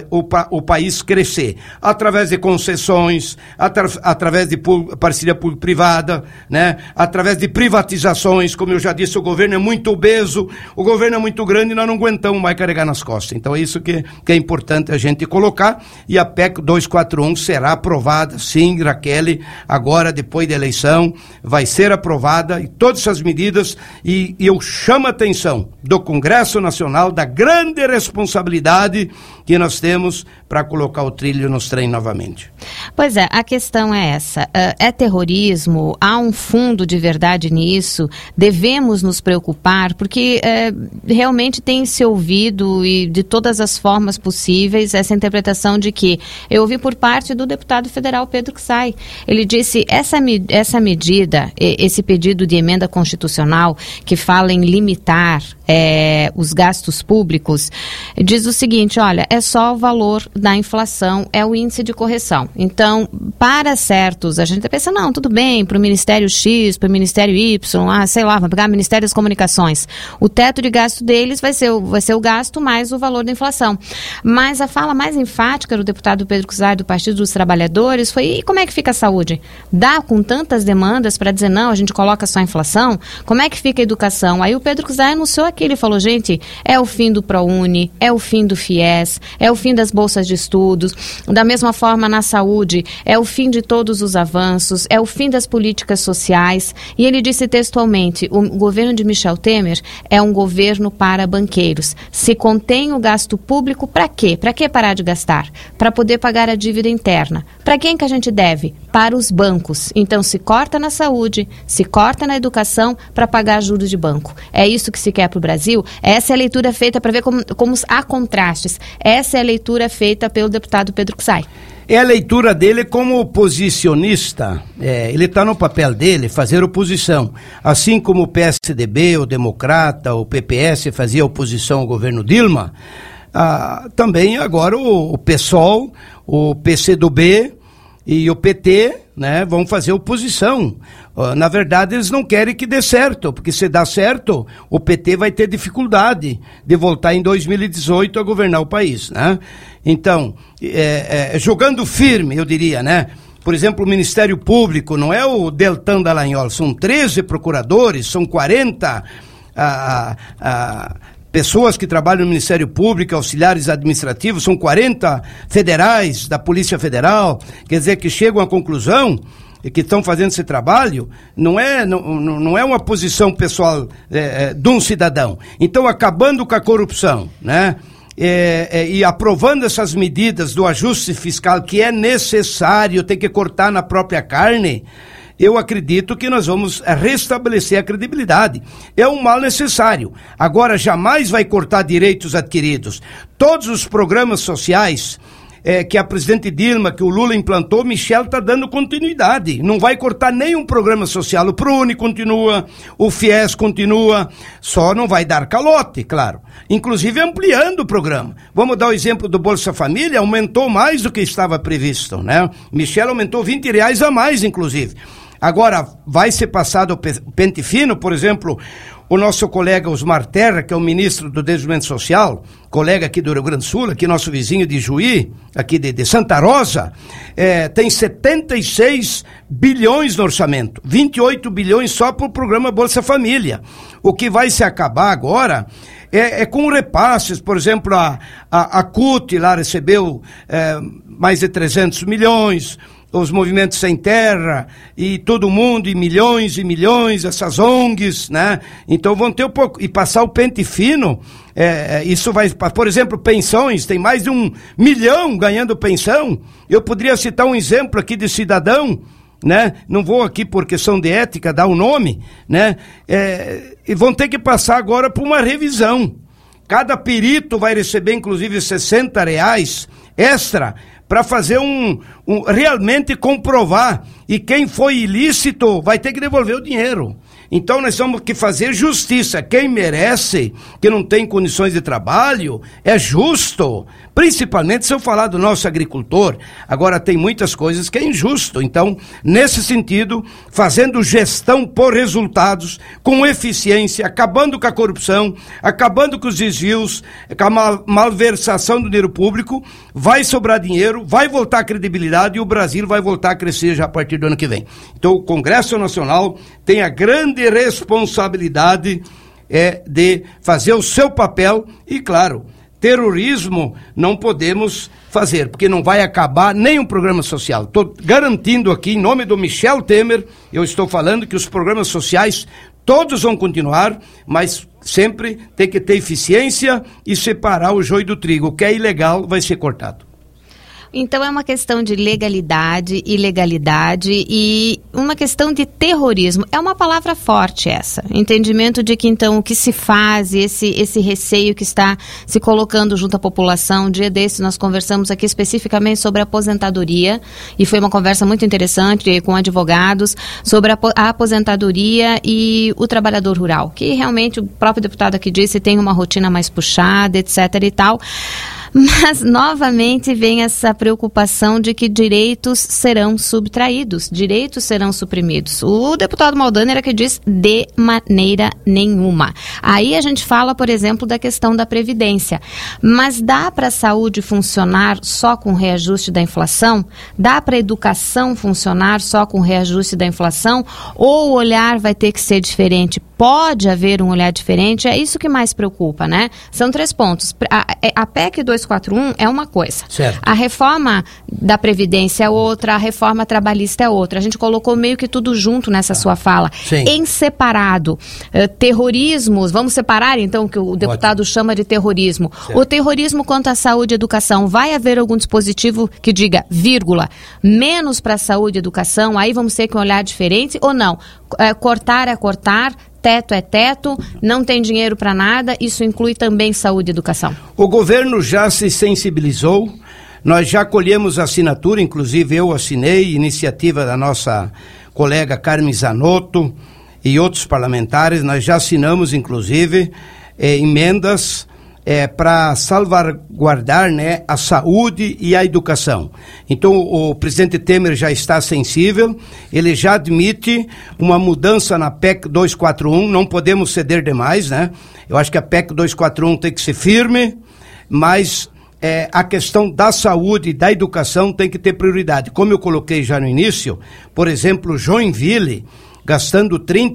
o país crescer, através de concessões, através de parceria público-privada, né? Através de privatizações. Como eu já disse, o governo é muito obeso, o governo é muito grande e nós não aguentamos mais carregar nas costas. Então é isso que é importante a gente colocar, e a PEC 241 será aprovada, sim, Raquel, agora depois da eleição, vai ser aprovada, e todas essas medidas, e eu chamo a atenção do Congresso Nacional da grande responsabilidade que nós temos para colocar o trilho nos trem novamente. Pois é, a questão é essa, é terrorismo, há um fundo de verdade nisso, devemos nos preocupar, porque realmente tem se ouvido, e de todas as formas possíveis, essa interpretação de que, eu ouvi por parte do deputado federal Pedro Kuczaj, ele disse, essa medida, esse pedido de emenda constitucional, que fala em limitar os gastos públicos, diz o seguinte, olha, é só o valor da inflação, é o índice de correção. Então, para certos, a gente pensa, não, tudo bem, para o Ministério X, para o Ministério Y, sei lá, vamos pegar o Ministério das Comunicações. O teto de gasto deles vai ser o gasto mais o valor da inflação. Mas a fala mais enfática do deputado Pedro Kuczaj, do Partido dos Trabalhadores, foi, e como é que fica a saúde? Dá com tantas demandas para dizer, não, a gente coloca só a inflação? Como é que fica a educação? Aí o Pedro Kuczaj anunciou aqui, ele falou, gente, é o fim do ProUni, é o fim do FIES, é o fim das bolsas de estudos, da mesma forma na saúde, é o fim de todos os avanços, é o fim das políticas sociais, e ele disse textualmente, o governo de Michel Temer é um governo para banqueiros, se contém o gasto público, para quê? Para que parar de gastar? Para poder pagar a dívida interna. Para quem que a gente deve? Para os bancos. Então se corta na saúde, se corta na educação para pagar juros de banco. É isso que se quer para o Brasil? Essa é a leitura feita para ver como há contrastes. Essa é a leitura feita pelo deputado Pedro Kuczaj. É a leitura dele como oposicionista. Ele está no papel dele fazer oposição. Assim como o PSDB, o Democrata, o PPS fazia oposição ao governo Dilma, também agora o PSOL, o PCdoB e o PT, né, vão fazer oposição. Na verdade, eles não querem que dê certo, porque se dá certo, o PT vai ter dificuldade de voltar em 2018 a governar o país, né? Então, jogando firme, eu diria, né? Por exemplo, o Ministério Público, não é o Deltan Dallagnol, são 13 procuradores, são 40 pessoas que trabalham no Ministério Público, auxiliares administrativos, são 40 federais da Polícia Federal, quer dizer que chegam à conclusão que estão fazendo esse trabalho, não é uma posição pessoal de um cidadão. Então, acabando com a corrupção, né? E aprovando essas medidas do ajuste fiscal que é necessário, tem que cortar na própria carne, eu acredito que nós vamos restabelecer a credibilidade. É um mal necessário. Agora, jamais vai cortar direitos adquiridos. Todos os programas sociais que a presidente Dilma, que o Lula implantou, Michel está dando continuidade. Não vai cortar nenhum programa social. O ProUni continua, o FIES continua, só não vai dar calote, claro. Inclusive ampliando o programa. Vamos dar o exemplo do Bolsa Família, aumentou mais do que estava previsto, né? Michel aumentou R$20 a mais, inclusive. Agora, vai ser passado o pente fino, por exemplo, o nosso colega Osmar Terra, que é o ministro do Desenvolvimento Social, colega aqui do Rio Grande do Sul, aqui nosso vizinho de Juí, aqui de Santa Rosa, tem 76 bilhões no orçamento, 28 bilhões só para o programa Bolsa Família. O que vai se acabar agora é com repasses. Por exemplo, a CUT lá recebeu mais de 300 milhões, os movimentos sem terra e todo mundo, e milhões, essas ONGs, né? Então vão ter um pouco, e passar o pente fino, isso vai, por exemplo, pensões, tem mais de 1 milhão ganhando pensão. Eu poderia citar um exemplo aqui de cidadão, né? Não vou aqui por questão de ética dar o nome, né? E vão ter que passar agora por uma revisão. Cada perito vai receber inclusive R$60 extra para fazer realmente comprovar, e quem foi ilícito vai ter que devolver o dinheiro. Então nós temos que fazer justiça. Quem merece, que não tem condições de trabalho, é justo. Principalmente se eu falar do nosso agricultor. Agora tem muitas coisas que é injusto. Então, nesse sentido, fazendo gestão por resultados, com eficiência, acabando com a corrupção, acabando com os desvios, com a malversação do dinheiro público, vai sobrar dinheiro, vai voltar a credibilidade e o Brasil vai voltar a crescer já a partir do ano que vem. Então o Congresso Nacional tem a grande responsabilidade de fazer o seu papel e, claro, terrorismo não podemos fazer, porque não vai acabar nenhum programa social. Estou garantindo aqui, em nome do Michel Temer, eu estou falando que os programas sociais todos vão continuar, mas sempre tem que ter eficiência e separar o joio do trigo. O que é ilegal vai ser cortado. Então é uma questão de legalidade, ilegalidade e uma questão de terrorismo. É uma palavra forte essa. Entendimento de que então o que se faz, esse receio que está se colocando junto à população. Um dia desse nós conversamos aqui especificamente sobre a aposentadoria e foi uma conversa muito interessante com advogados sobre a aposentadoria e o trabalhador rural, que realmente o próprio deputado aqui disse tem uma rotina mais puxada, etc. e tal. Mas, novamente, vem essa preocupação de que direitos serão subtraídos, direitos serão suprimidos. O deputado Maldaner é que diz de maneira nenhuma. Aí a gente fala, por exemplo, da questão da Previdência. Mas dá para a saúde funcionar só com reajuste da inflação? Dá para a educação funcionar só com reajuste da inflação? Ou o olhar vai ter que ser diferente? Pode haver um olhar diferente? É isso que mais preocupa, né? São 3 pontos. A PEC 241 é uma coisa. Certo. A reforma da Previdência é outra, a reforma trabalhista é outra. A gente colocou meio que tudo junto nessa sua fala. Sim. Em separado. Terrorismos, vamos separar então o que o deputado chama de terrorismo. Certo. O terrorismo quanto à saúde e educação, vai haver algum dispositivo que diga, vírgula, menos para saúde e educação, aí vamos ter que olhar diferente ou não? Cortar é cortar, teto é teto, não tem dinheiro para nada, isso inclui também saúde e educação. O governo já se sensibilizou, nós já colhemos a assinatura, inclusive eu assinei, iniciativa da nossa colega Carmen Zanotto e outros parlamentares, nós já assinamos inclusive emendas para salvaguardar, né, a saúde e a educação. Então o presidente Temer já está sensível, ele já admite uma mudança na PEC 241, não podemos ceder demais, né? Eu acho que a PEC 241 tem que ser firme, mas a questão da saúde e da educação tem que ter prioridade. Como eu coloquei já no início, por exemplo, Joinville, gastando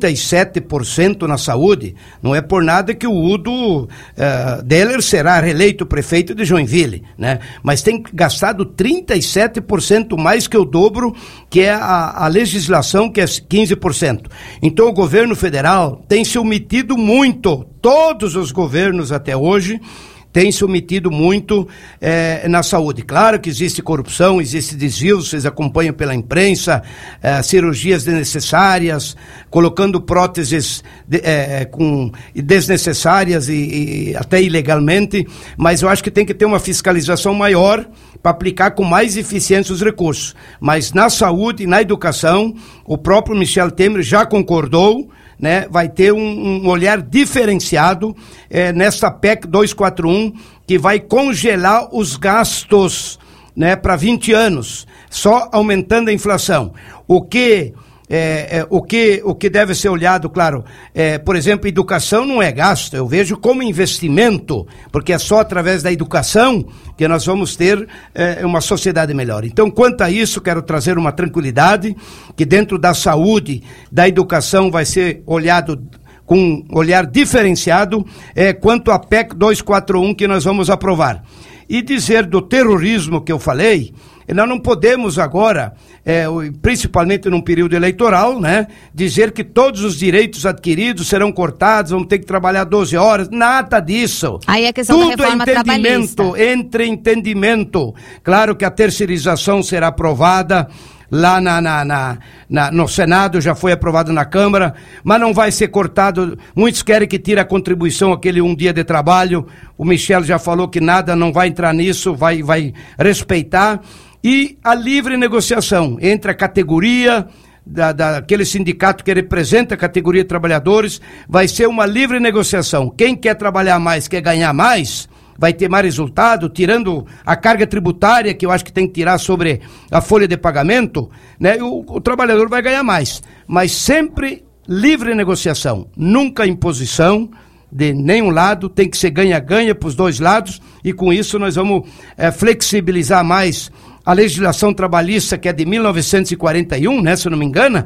37% na saúde, não é por nada que o Udo Deller será reeleito prefeito de Joinville, né? Mas tem gastado 37% mais que o dobro, que é a legislação, que é 15%. Então o governo federal tem se omitido muito, todos os governos até hoje tem se omitido muito na saúde. Claro que existe corrupção, existe desvio, vocês acompanham pela imprensa, cirurgias desnecessárias, colocando próteses desnecessárias e até ilegalmente, mas eu acho que tem que ter uma fiscalização maior para aplicar com mais eficiência os recursos. Mas na saúde e na educação, o próprio Michel Temer já concordou, né, vai ter um olhar diferenciado nessa PEC 241, que vai congelar os gastos, né, para 20 anos, só aumentando a inflação. O que deve ser olhado, claro, por exemplo, educação não é gasto, eu vejo como investimento, porque é só através da educação que nós vamos ter uma sociedade melhor. Então, quanto a isso, quero trazer uma tranquilidade, que dentro da saúde, da educação, vai ser olhado com um olhar diferenciado, quanto à PEC 241 que nós vamos aprovar. E dizer do terrorismo que eu falei, nós não podemos agora, principalmente num período eleitoral, né, dizer que todos os direitos adquiridos serão cortados, vamos ter que trabalhar 12 horas, nada disso. Aí a questão da reforma trabalhista. Entre entendimento. Claro que a terceirização será aprovada lá no Senado, já foi aprovado na Câmara, mas não vai ser cortado. Muitos querem que tire a contribuição, aquele 1 dia de trabalho. O Michel já falou que nada, não vai entrar nisso, vai respeitar. E a livre negociação entre a categoria, daquele sindicato que representa a categoria de trabalhadores, vai ser uma livre negociação. Quem quer trabalhar mais, quer ganhar mais, vai ter mais resultado, tirando a carga tributária, que eu acho que tem que tirar sobre a folha de pagamento, né? O trabalhador vai ganhar mais. Mas sempre livre negociação, nunca imposição de nenhum lado, tem que ser ganha-ganha para os dois lados, e com isso nós vamos flexibilizar mais a legislação trabalhista, que é de 1941, né, se eu não me engano.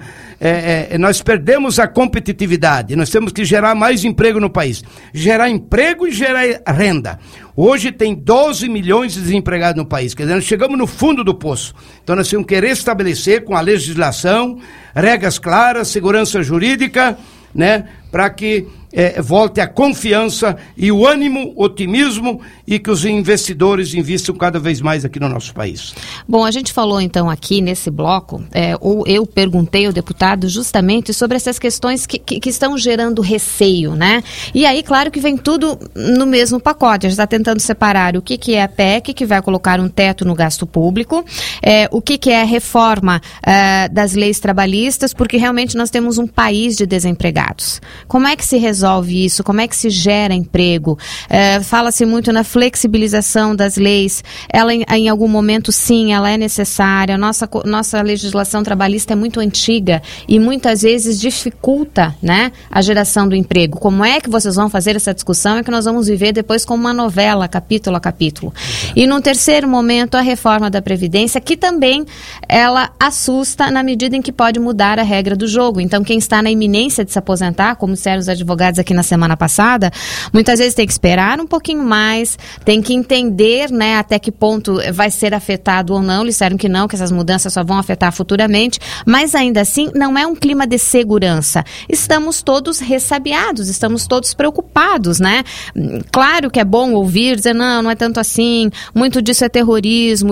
Nós perdemos a competitividade, nós temos que gerar mais emprego no país, gerar emprego e gerar renda. Hoje tem 12 milhões de desempregados no país, quer dizer, nós chegamos no fundo do poço. Então nós temos que restabelecer com a legislação, regras claras, segurança jurídica, né, para que volte a confiança e o ânimo, otimismo, e que os investidores investam cada vez mais aqui no nosso país. Bom, a gente falou então aqui nesse bloco, eu perguntei ao deputado justamente sobre essas questões que estão gerando receio, né? E aí, claro que vem tudo no mesmo pacote, a gente está tentando separar o que é a PEC, que vai colocar um teto no gasto público, o que é a reforma das leis trabalhistas, porque realmente nós temos um país de desempregados. Como é que se resolve isso? Como é que se gera emprego? Fala-se muito na flexibilização das leis. Ela, em algum momento, sim, ela é necessária. Nossa legislação trabalhista é muito antiga e muitas vezes dificulta, né, a geração do emprego. Como é que vocês vão fazer essa discussão? É que nós vamos viver depois como uma novela, capítulo a capítulo. E num terceiro momento, a reforma da Previdência, que também ela assusta na medida em que pode mudar a regra do jogo. Então, quem está na iminência de se aposentar, como disseram os advogados aqui na semana passada, muitas vezes tem que esperar um pouquinho mais, tem que entender, né, até que ponto vai ser afetado ou não. Eles disseram que não, que essas mudanças só vão afetar futuramente, mas ainda assim não é um clima de segurança. Estamos todos ressabiados, estamos todos preocupados, né? Claro que é bom ouvir, dizer, não é tanto assim, muito disso é terrorismo,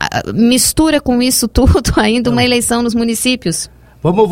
mistura com isso tudo ainda uma eleição nos municípios. Vamos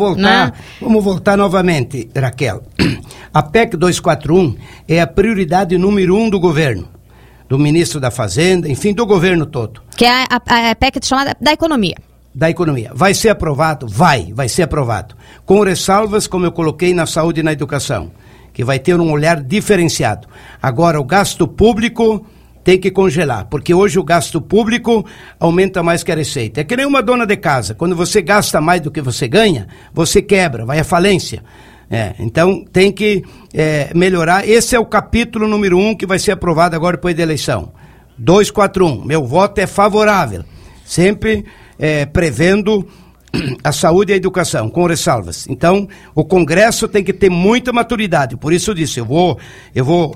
voltar novamente, Raquel. A PEC 241 é a prioridade número 1 do governo, do ministro da Fazenda, enfim, do governo todo. Que é a PEC chamada da economia. Da economia. Vai ser aprovado? Vai ser aprovado. Com ressalvas, como eu coloquei, na saúde e na educação, que vai ter um olhar diferenciado. Agora, o gasto público tem que congelar, porque hoje o gasto público aumenta mais que a receita. É que nem uma dona de casa, quando você gasta mais do que você ganha, você quebra, vai à falência. Então tem que melhorar. Esse é o capítulo número 1 que vai ser aprovado agora depois da eleição. 241, meu voto é favorável, sempre prevendo a saúde e a educação, com ressalvas. Então o Congresso tem que ter muita maturidade, por isso eu disse, eu vou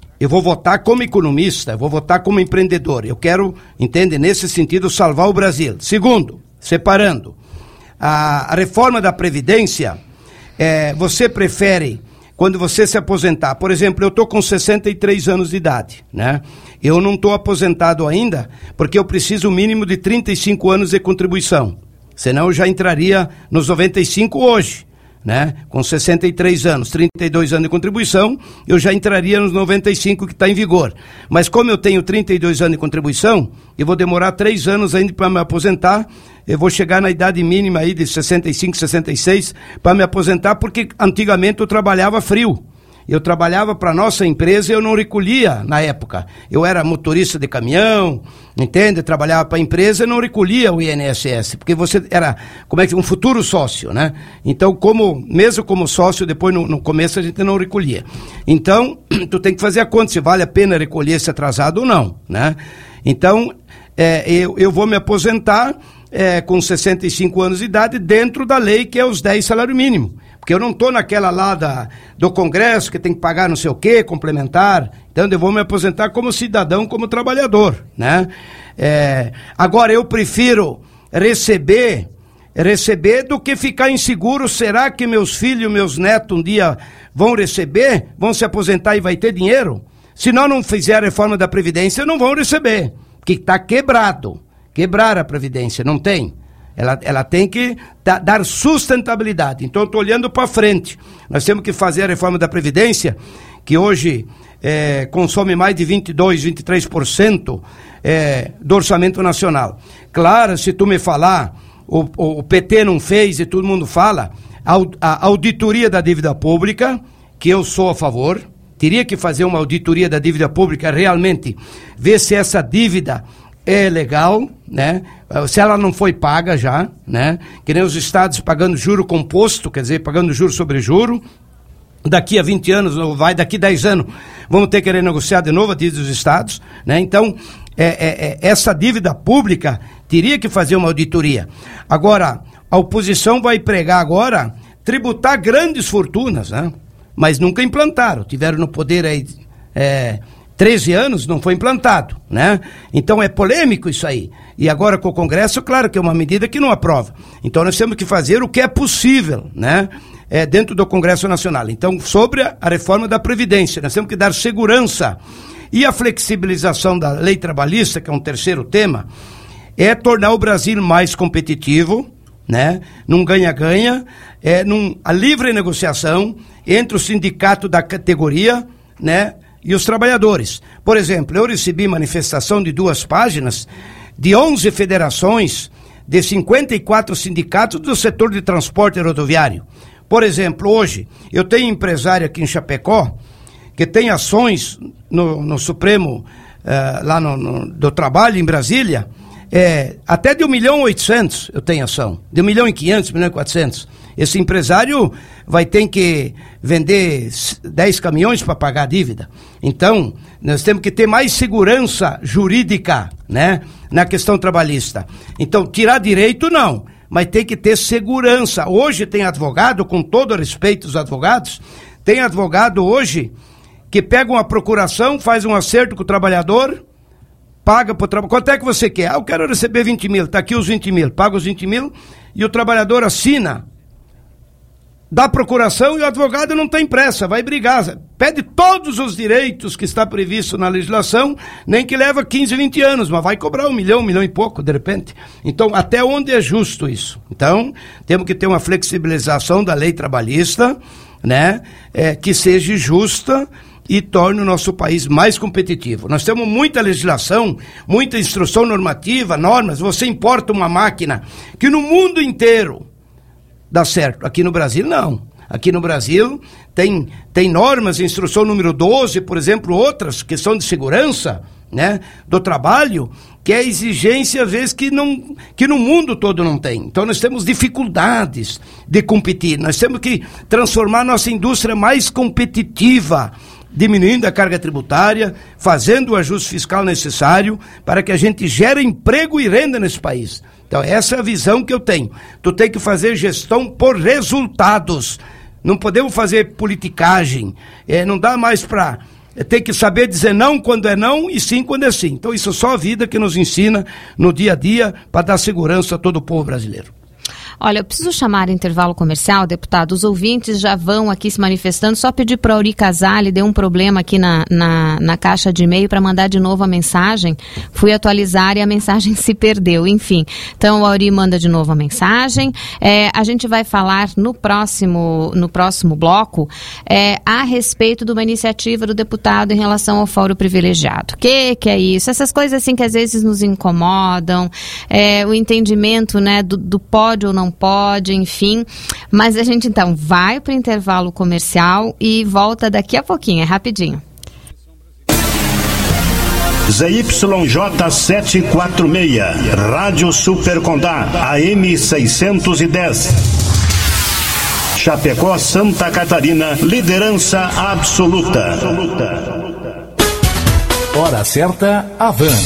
votar como economista, eu vou votar como empreendedor. Eu quero, entende, nesse sentido, salvar o Brasil. Segundo, separando, a reforma da Previdência, você prefere quando você se aposentar, por exemplo, eu estou com 63 anos de idade, né? Eu não estou aposentado ainda, porque eu preciso o mínimo de 35 anos de contribuição, senão eu já entraria nos 95 hoje, né? Com 63 anos, 32 anos de contribuição, eu já entraria nos 95 que está em vigor. Mas como eu tenho 32 anos de contribuição, eu vou demorar 3 anos ainda para me aposentar. Eu vou chegar na idade mínima aí de 65, 66 para me aposentar, porque antigamente eu trabalhava frio. Eu trabalhava para nossa empresa e eu não recolhia na época. Eu era motorista de caminhão, entende? Trabalhava para a empresa e não recolhia o INSS, porque você era, um futuro sócio, né? Então, mesmo como sócio, depois no começo a gente não recolhia. Então, tu tem que fazer a conta se vale a pena recolher esse atrasado ou não, né? Então, eu vou me aposentar com 65 anos de idade dentro da lei que é os 10 salário mínimo. Porque eu não estou naquela lá do Congresso que tem que pagar não sei o quê, complementar. Então eu vou me aposentar como cidadão, como trabalhador, né? Agora eu prefiro receber do que ficar inseguro. Será que meus filhos, meus netos um dia vão receber? Vão se aposentar e vai ter dinheiro? Se não fizer a reforma da Previdência, não vão receber. Porque está quebrado. Quebrar a Previdência, não tem. Ela tem que dar sustentabilidade. Então, eu estou olhando para frente. Nós temos que fazer a reforma da Previdência, que hoje consome mais de 22%, 23% do orçamento nacional. Claro, se tu me falar, o PT não fez e todo mundo fala, a auditoria da dívida pública, que eu sou a favor, teria que fazer uma auditoria da dívida pública, realmente ver se essa dívida é legal, né? Se ela não foi paga já, né? Que nem os estados pagando juro composto, quer dizer, pagando juro sobre juro. Daqui a 20 anos, ou daqui a 10 anos, vamos ter que renegociar de novo a dívida dos estados, né? Então, essa dívida pública teria que fazer uma auditoria. Agora, a oposição vai pregar agora tributar grandes fortunas, né? Mas nunca implantaram, tiveram no poder aí 13 anos, não foi implantado, né? Então é polêmico isso aí. E agora com o Congresso, claro que é uma medida que não aprova. Então nós temos que fazer o que é possível, né? Dentro do Congresso Nacional. Então, sobre a reforma da Previdência, nós temos que dar segurança. E a flexibilização da lei trabalhista, que é um terceiro tema, é tornar o Brasil mais competitivo, né? Num ganha-ganha, a livre negociação entre o sindicato da categoria, né? E os trabalhadores. Por exemplo, eu recebi manifestação de 2 páginas de 11 federações de 54 sindicatos do setor de transporte rodoviário. Por exemplo, hoje, eu tenho empresário aqui em Chapecó que tem ações no Supremo, lá do Trabalho, em Brasília, até de 1.800.000 eu tenho ação, de 1.500.000, 1.400.000. Esse empresário vai ter que vender 10 caminhões para pagar a dívida. Então, nós temos que ter mais segurança jurídica, né, na questão trabalhista. Então, tirar direito não, mas tem que ter segurança. Hoje tem advogado, com todo respeito aos advogados, tem advogado hoje que pega uma procuração, faz um acerto com o trabalhador, paga para o trabalhador. Quanto é que você quer? Eu quero receber 20 mil, está aqui os 20 mil, paga os 20 mil e o trabalhador assina. Da procuração e o advogado não tem pressa, vai brigar, pede todos os direitos que está previsto na legislação, nem que leva 15, 20 anos, mas vai cobrar 1 milhão e pouco, de repente. Então, até onde é justo isso? Então, temos que ter uma flexibilização da lei trabalhista, né, que seja justa e torne o nosso país mais competitivo. Nós temos muita legislação, muita instrução normativa, normas. Você importa uma máquina que no mundo inteiro dá certo. Aqui no Brasil, não. Aqui no Brasil tem normas, instrução número 12, por exemplo, outras, questão de segurança, né, do trabalho, que é exigência, às vezes, que no mundo todo não tem. Então, nós temos dificuldades de competir. Nós temos que transformar nossa indústria mais competitiva, diminuindo a carga tributária, fazendo o ajuste fiscal necessário para que a gente gere emprego e renda nesse país. Então, essa é a visão que eu tenho. Tu tem que fazer gestão por resultados. Não podemos fazer politicagem. Não dá mais para... Tem que saber dizer não quando é não e sim quando é sim. Então, isso é só a vida que nos ensina no dia a dia para dar segurança a todo o povo brasileiro. Olha, eu preciso chamar intervalo comercial, deputado. Os ouvintes já vão aqui se manifestando. Só pedir para o Auri Casale, deu um problema aqui na caixa de e-mail para mandar de novo a mensagem. Fui atualizar e a mensagem se perdeu. Enfim, então o Auri manda de novo a mensagem. A gente vai falar no próximo bloco a respeito de uma iniciativa do deputado em relação ao fórum privilegiado. Que é isso? Essas coisas assim que às vezes nos incomodam, o entendimento, né, do pode ou não pode, enfim. Mas a gente então vai para o intervalo comercial e volta daqui a pouquinho, é rapidinho. ZYJ 746, Rádio Super Condá, AM 610. Chapecó, Santa Catarina, liderança absoluta. Hora certa, Avan.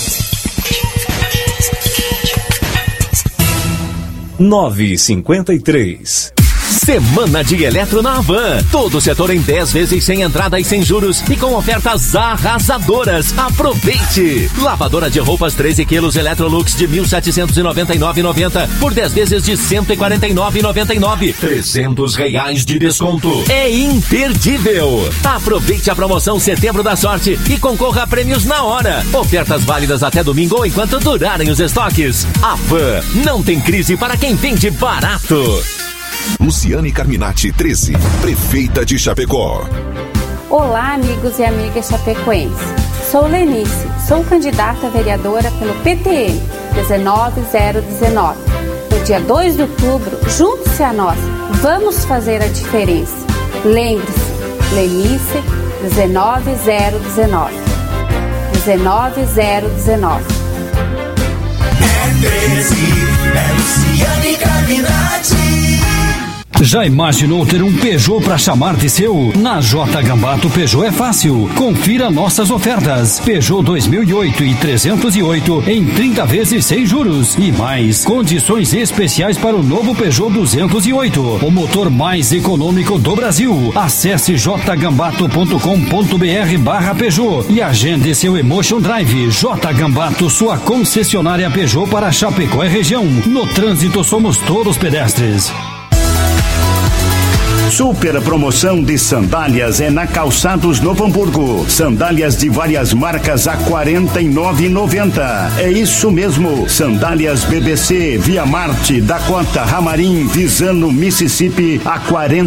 9h53. Semana de Eletro na Havan. Todo o setor em 10 vezes sem entrada e sem juros e com ofertas arrasadoras. Aproveite! Lavadora de roupas 13 quilos Electrolux de R$ 1.799,90 por 10 vezes de R$ 149,99. R$300 de desconto. É imperdível! Aproveite a promoção Setembro da Sorte e concorra a prêmios na hora. Ofertas válidas até domingo ou enquanto durarem os estoques. Havan, não tem crise para quem vende barato. Luciane Carminati, 13, prefeita de Chapecó. Olá, amigos e amigas chapecoenses. Sou Lenice, sou candidata a vereadora pelo PTN 19019. No dia 2 de outubro, junte-se a nós, vamos fazer a diferença. Lembre-se, Lenice 19019. 19019. É 13, é Luciane Carminati. Já imaginou ter um Peugeot para chamar de seu? Na J Gambato Peugeot é fácil. Confira nossas ofertas. Peugeot 2008 e 308 em 30 vezes sem juros. E mais, condições especiais para o novo Peugeot 208. O motor mais econômico do Brasil. Acesse jgambato.com.br/Peugeot e agende seu Emotion Drive. J Gambato, sua concessionária Peugeot para Chapecó e região. No trânsito somos todos pedestres. Super promoção de sandálias é na Calçados Novo Hamburgo. Sandálias de várias marcas a R$ 49,90. É isso mesmo. Sandálias BBC, Via Marte, Dakota, Ramarim, Visano, Mississippi a R$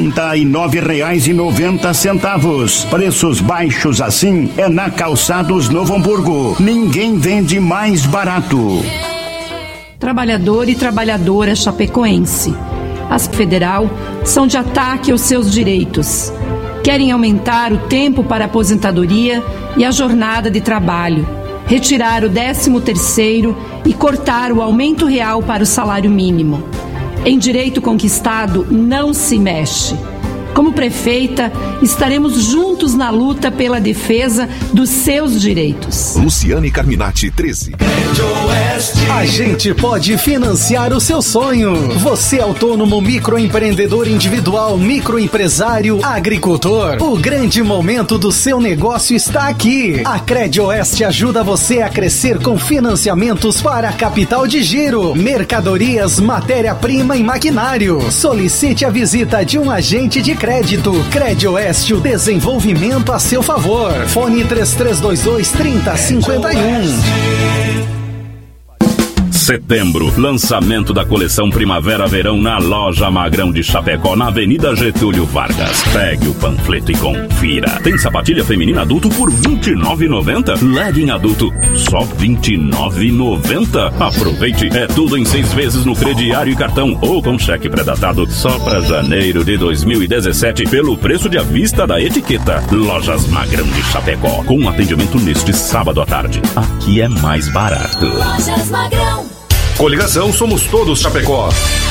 49,90. Preços baixos assim é na Calçados Novo Hamburgo. Ninguém vende mais barato. Trabalhador e trabalhadora chapecoense. As federal são de ataque aos seus direitos. Querem aumentar o tempo para a aposentadoria e a jornada de trabalho, retirar o 13º e cortar o aumento real para o salário mínimo. Em direito conquistado, não se mexe. Como prefeita, estaremos juntos na luta pela defesa dos seus direitos. Luciane Carminati, 13. A gente pode financiar o seu sonho. Você autônomo, microempreendedor individual, microempresário, agricultor. O grande momento do seu negócio está aqui. A Credioeste ajuda você a crescer com financiamentos para capital de giro, mercadorias, matéria-prima e maquinário. Solicite a visita de um agente de crédito. Credioeste, o desenvolvimento a seu favor. Fone 3322-3051. Setembro, lançamento da coleção Primavera-Verão na Loja Magrão de Chapecó, na Avenida Getúlio Vargas. Pegue o panfleto e confira. Tem sapatilha feminina adulto por R$ 29,90. Legging adulto, só R$ 29,90. Aproveite, é tudo em 6 vezes no crediário e cartão ou com cheque pré-datado só para janeiro de 2017 pelo preço de à vista da etiqueta. Lojas Magrão de Chapecó, com atendimento neste sábado à tarde. Aqui é mais barato. Lojas Magrão. Coligação Somos Todos Chapecó.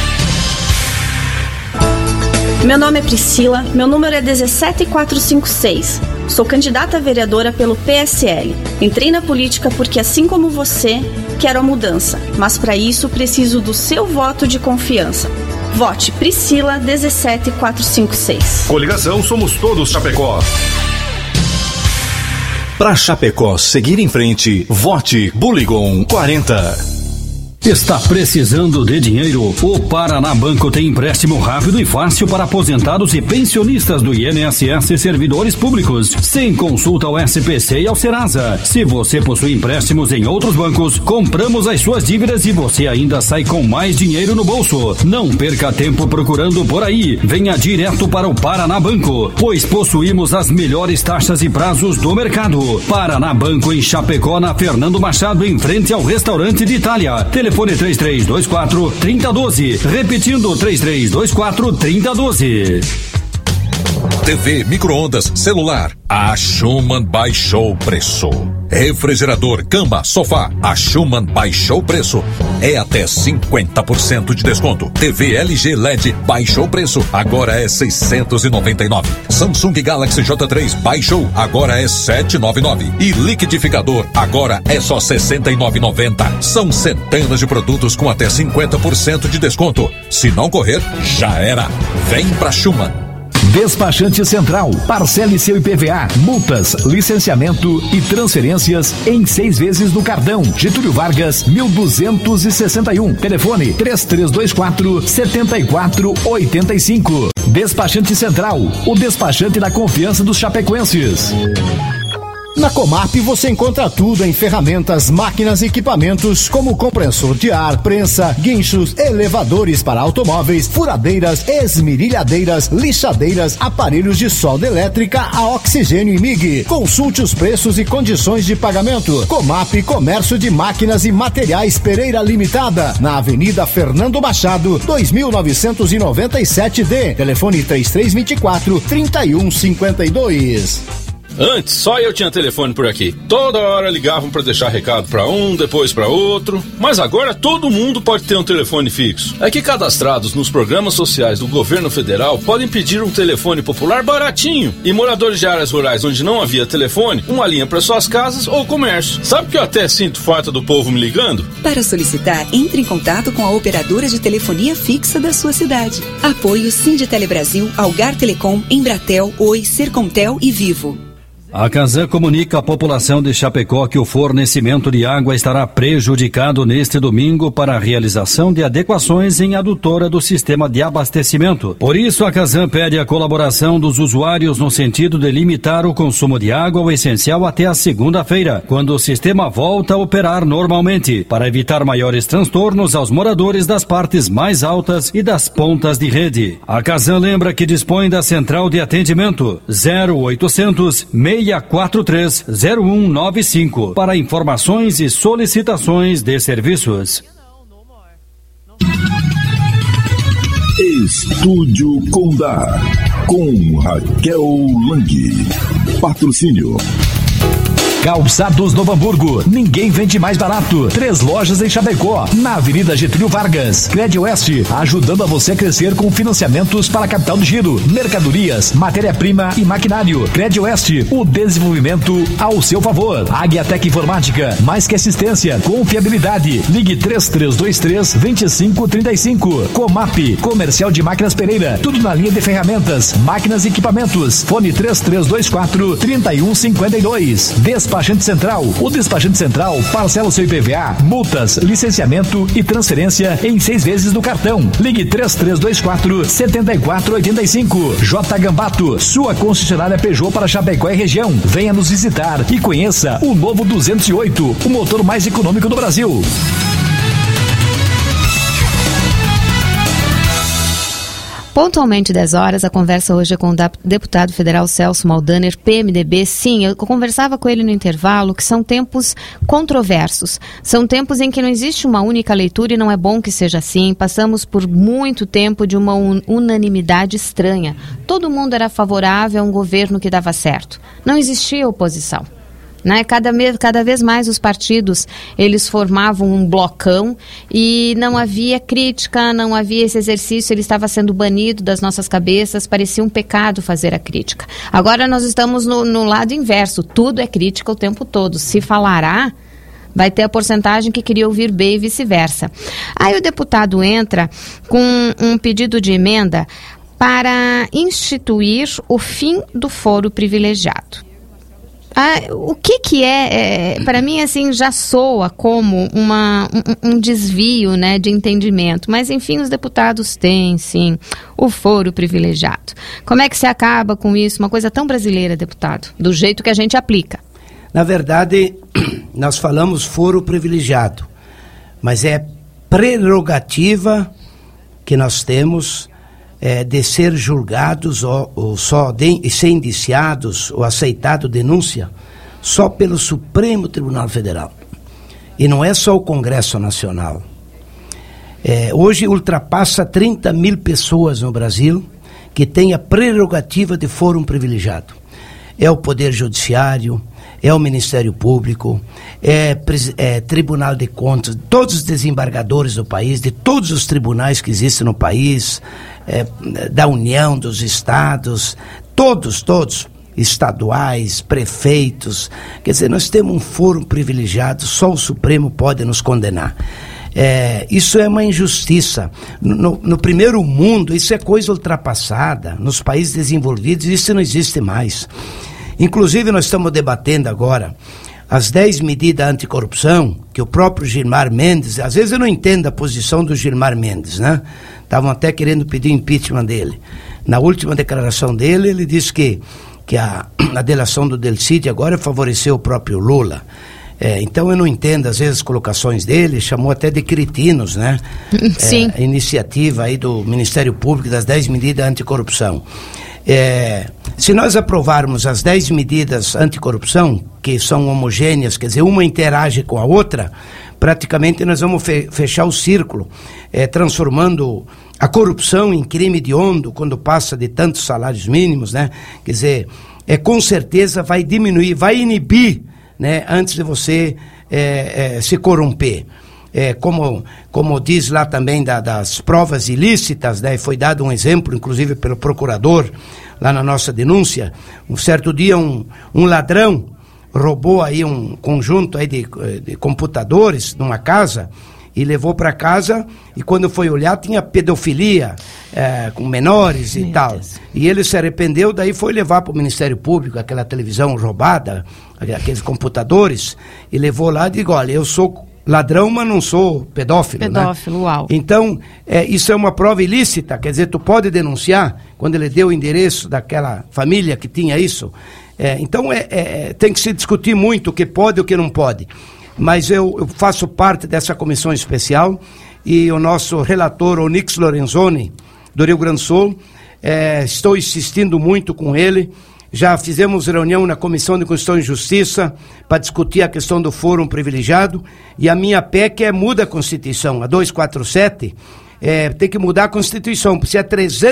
Meu nome é Priscila, meu número é 17456. Sou candidata a vereadora pelo PSL. Entrei na política porque, assim como você, quero a mudança. Mas para isso preciso do seu voto de confiança. Vote Priscila 17456. Coligação Somos Todos Chapecó. Para Chapecó seguir em frente, vote Buligon 40. Está precisando de dinheiro? O Paraná Banco tem empréstimo rápido e fácil para aposentados e pensionistas do INSS e servidores públicos, sem consulta ao SPC e ao Serasa. Se você possui empréstimos em outros bancos, compramos as suas dívidas e você ainda sai com mais dinheiro no bolso. Não perca tempo procurando por aí. Venha direto para o Paraná Banco, pois possuímos as melhores taxas e prazos do mercado. Paraná Banco em Chapecó, na Fernando Machado, em frente ao restaurante de Itália. Telefone 3324-3012. Repetindo, 3324-3012. TV, micro-ondas, celular. A Schumann baixou o preço. Refrigerador, cama, sofá. A Schumann baixou o preço. É até 50% de desconto. TV LG LED baixou o preço. Agora é 699. Samsung Galaxy J3 baixou. Agora é 799. E liquidificador agora é só 69,90. São centenas de produtos com até 50% de desconto. Se não correr, já era. Vem pra Schumann. Despachante Central, parcele seu IPVA, multas, licenciamento e transferências em 6 vezes no cartão. Getúlio Vargas, 1261. Telefone 3324-7485. Despachante Central, o despachante da confiança dos chapecoenses. Na Comap você encontra tudo em ferramentas, máquinas e equipamentos como compressor de ar, prensa, guinchos, elevadores para automóveis, furadeiras, esmerilhadeiras, lixadeiras, aparelhos de solda elétrica a oxigênio e MIG. Consulte os preços e condições de pagamento. Comap, Comércio de Máquinas e Materiais Pereira Limitada, na Avenida Fernando Machado, 2997D. Telefone 3324-3152. Antes, só eu tinha telefone por aqui. Toda hora ligavam para deixar recado para um, depois para outro. Mas agora todo mundo pode ter um telefone fixo. É que cadastrados nos programas sociais do governo federal podem pedir um telefone popular baratinho. E moradores de áreas rurais onde não havia telefone, uma linha para suas casas ou comércio. Sabe que eu até sinto falta do povo me ligando? Para solicitar, entre em contato com a operadora de telefonia fixa da sua cidade. Apoio Sinditele Brasil, Algar Telecom, Embratel, Oi, Sercontel e Vivo. A Casan comunica à população de Chapecó que o fornecimento de água estará prejudicado neste domingo para a realização de adequações em adutora do sistema de abastecimento. Por isso, a Casan pede a colaboração dos usuários no sentido de limitar o consumo de água ao essencial até a segunda-feira, quando o sistema volta a operar normalmente, para evitar maiores transtornos aos moradores das partes mais altas e das pontas de rede. A Casan lembra que dispõe da central de atendimento 0800 643-0195 para informações e solicitações de serviços. Estúdio Condá, com Raquel Lang. Patrocínio Calçados Novo Hamburgo, ninguém vende mais barato. 3 lojas em Chapecó, na Avenida Getúlio Vargas. Crédito Oeste, ajudando a você a crescer com financiamentos para capital de giro, mercadorias, matéria-prima e maquinário. Crédito Oeste, o desenvolvimento ao seu favor. Agiatec Informática, mais que assistência, confiabilidade. Ligue 3323-2535. Comap, Comercial de Máquinas Pereira, tudo na linha de ferramentas, máquinas e equipamentos. Fone 3324-3152. Despachante Central. O Despachante Central parcela o seu IPVA, multas, licenciamento e transferência em 6 vezes no cartão. Ligue 3324-7485. J Gambato, sua concessionária Peugeot para Chapecó e região. Venha nos visitar e conheça o novo 208, o motor mais econômico do Brasil. Pontualmente 10 horas, a conversa hoje é com o deputado federal Celso Maldaner, PMDB. Sim, eu conversava com ele no intervalo que são tempos controversos. São tempos em que não existe uma única leitura e não é bom que seja assim. Passamos por muito tempo de uma unanimidade estranha. Todo mundo era favorável a um governo que dava certo. Não existia oposição. Né? Cada vez mais os partidos, eles formavam um blocão e não havia crítica, não havia esse exercício, ele estava sendo banido das nossas cabeças, parecia um pecado fazer a crítica. Agora nós estamos no lado inverso, tudo é crítica o tempo todo. Se falar A, vai ter a porcentagem que queria ouvir B e vice-versa. Aí o deputado entra com um pedido de emenda para instituir o fim do foro privilegiado. O que é, para mim, assim, já soa como um desvio, né, de entendimento, mas enfim, os deputados têm, sim, o foro privilegiado. Como é que se acaba com isso? Uma coisa tão brasileira, deputado, do jeito que a gente aplica. Na verdade, nós falamos foro privilegiado, mas é prerrogativa que nós temos de ser julgados ou ser indiciados ou aceitado denúncia só pelo Supremo Tribunal Federal. E não é só o Congresso Nacional. Hoje ultrapassa 30 mil pessoas no Brasil que têm a prerrogativa de fórum privilegiado. É o Poder Judiciário, é o Ministério Público, é Tribunal de Contas, todos os desembargadores do país, de todos os tribunais que existem no país, da União, dos estados, todos, estaduais, prefeitos. Quer dizer, nós temos um fórum privilegiado, só o Supremo pode nos condenar. Isso é uma injustiça. No primeiro mundo, isso é coisa ultrapassada. Nos países desenvolvidos, isso não existe mais. Inclusive, nós estamos debatendo agora as 10 medidas anticorrupção que o próprio Gilmar Mendes, às vezes eu não entendo a posição do Gilmar Mendes, né? Estavam até querendo pedir impeachment dele. Na última declaração dele, ele disse que a delação do Delcide agora favoreceu o próprio Lula. Então eu não entendo, às vezes, as colocações dele, chamou até de cretinos, né? Sim. A iniciativa aí do Ministério Público das 10 medidas anticorrupção. Se nós aprovarmos as 10 medidas anticorrupção, que são homogêneas, quer dizer, uma interage com a outra, praticamente nós vamos fechar o círculo, transformando a corrupção em crime hediondo, quando passa de tantos salários mínimos, né? Quer dizer, com certeza vai diminuir, vai inibir, né, antes de você se corromper. Como diz lá também das provas ilícitas, né, foi dado um exemplo, inclusive pelo procurador, lá na nossa denúncia. Um certo dia um ladrão roubou aí um conjunto aí de computadores numa casa e levou para casa, e quando foi olhar tinha pedofilia com menores e tal. E ele se arrependeu, daí foi levar para o Ministério Público aquela televisão roubada, aqueles computadores, e levou lá e disse: olha, eu sou ladrão, mas não sou pedófilo, né? Uau. Então, isso é uma prova ilícita, quer dizer, tu pode denunciar quando ele deu o endereço daquela família que tinha isso. Então, tem que se discutir muito o que pode e o que não pode. Mas eu faço parte dessa comissão especial e o nosso relator, Onyx Lorenzoni, do Rio Grande do Sul, estou insistindo muito com ele. Já fizemos reunião na Comissão de Constituição e Justiça para discutir a questão do fórum privilegiado, e a minha PEC muda a Constituição, a 247, tem que mudar a Constituição, precisa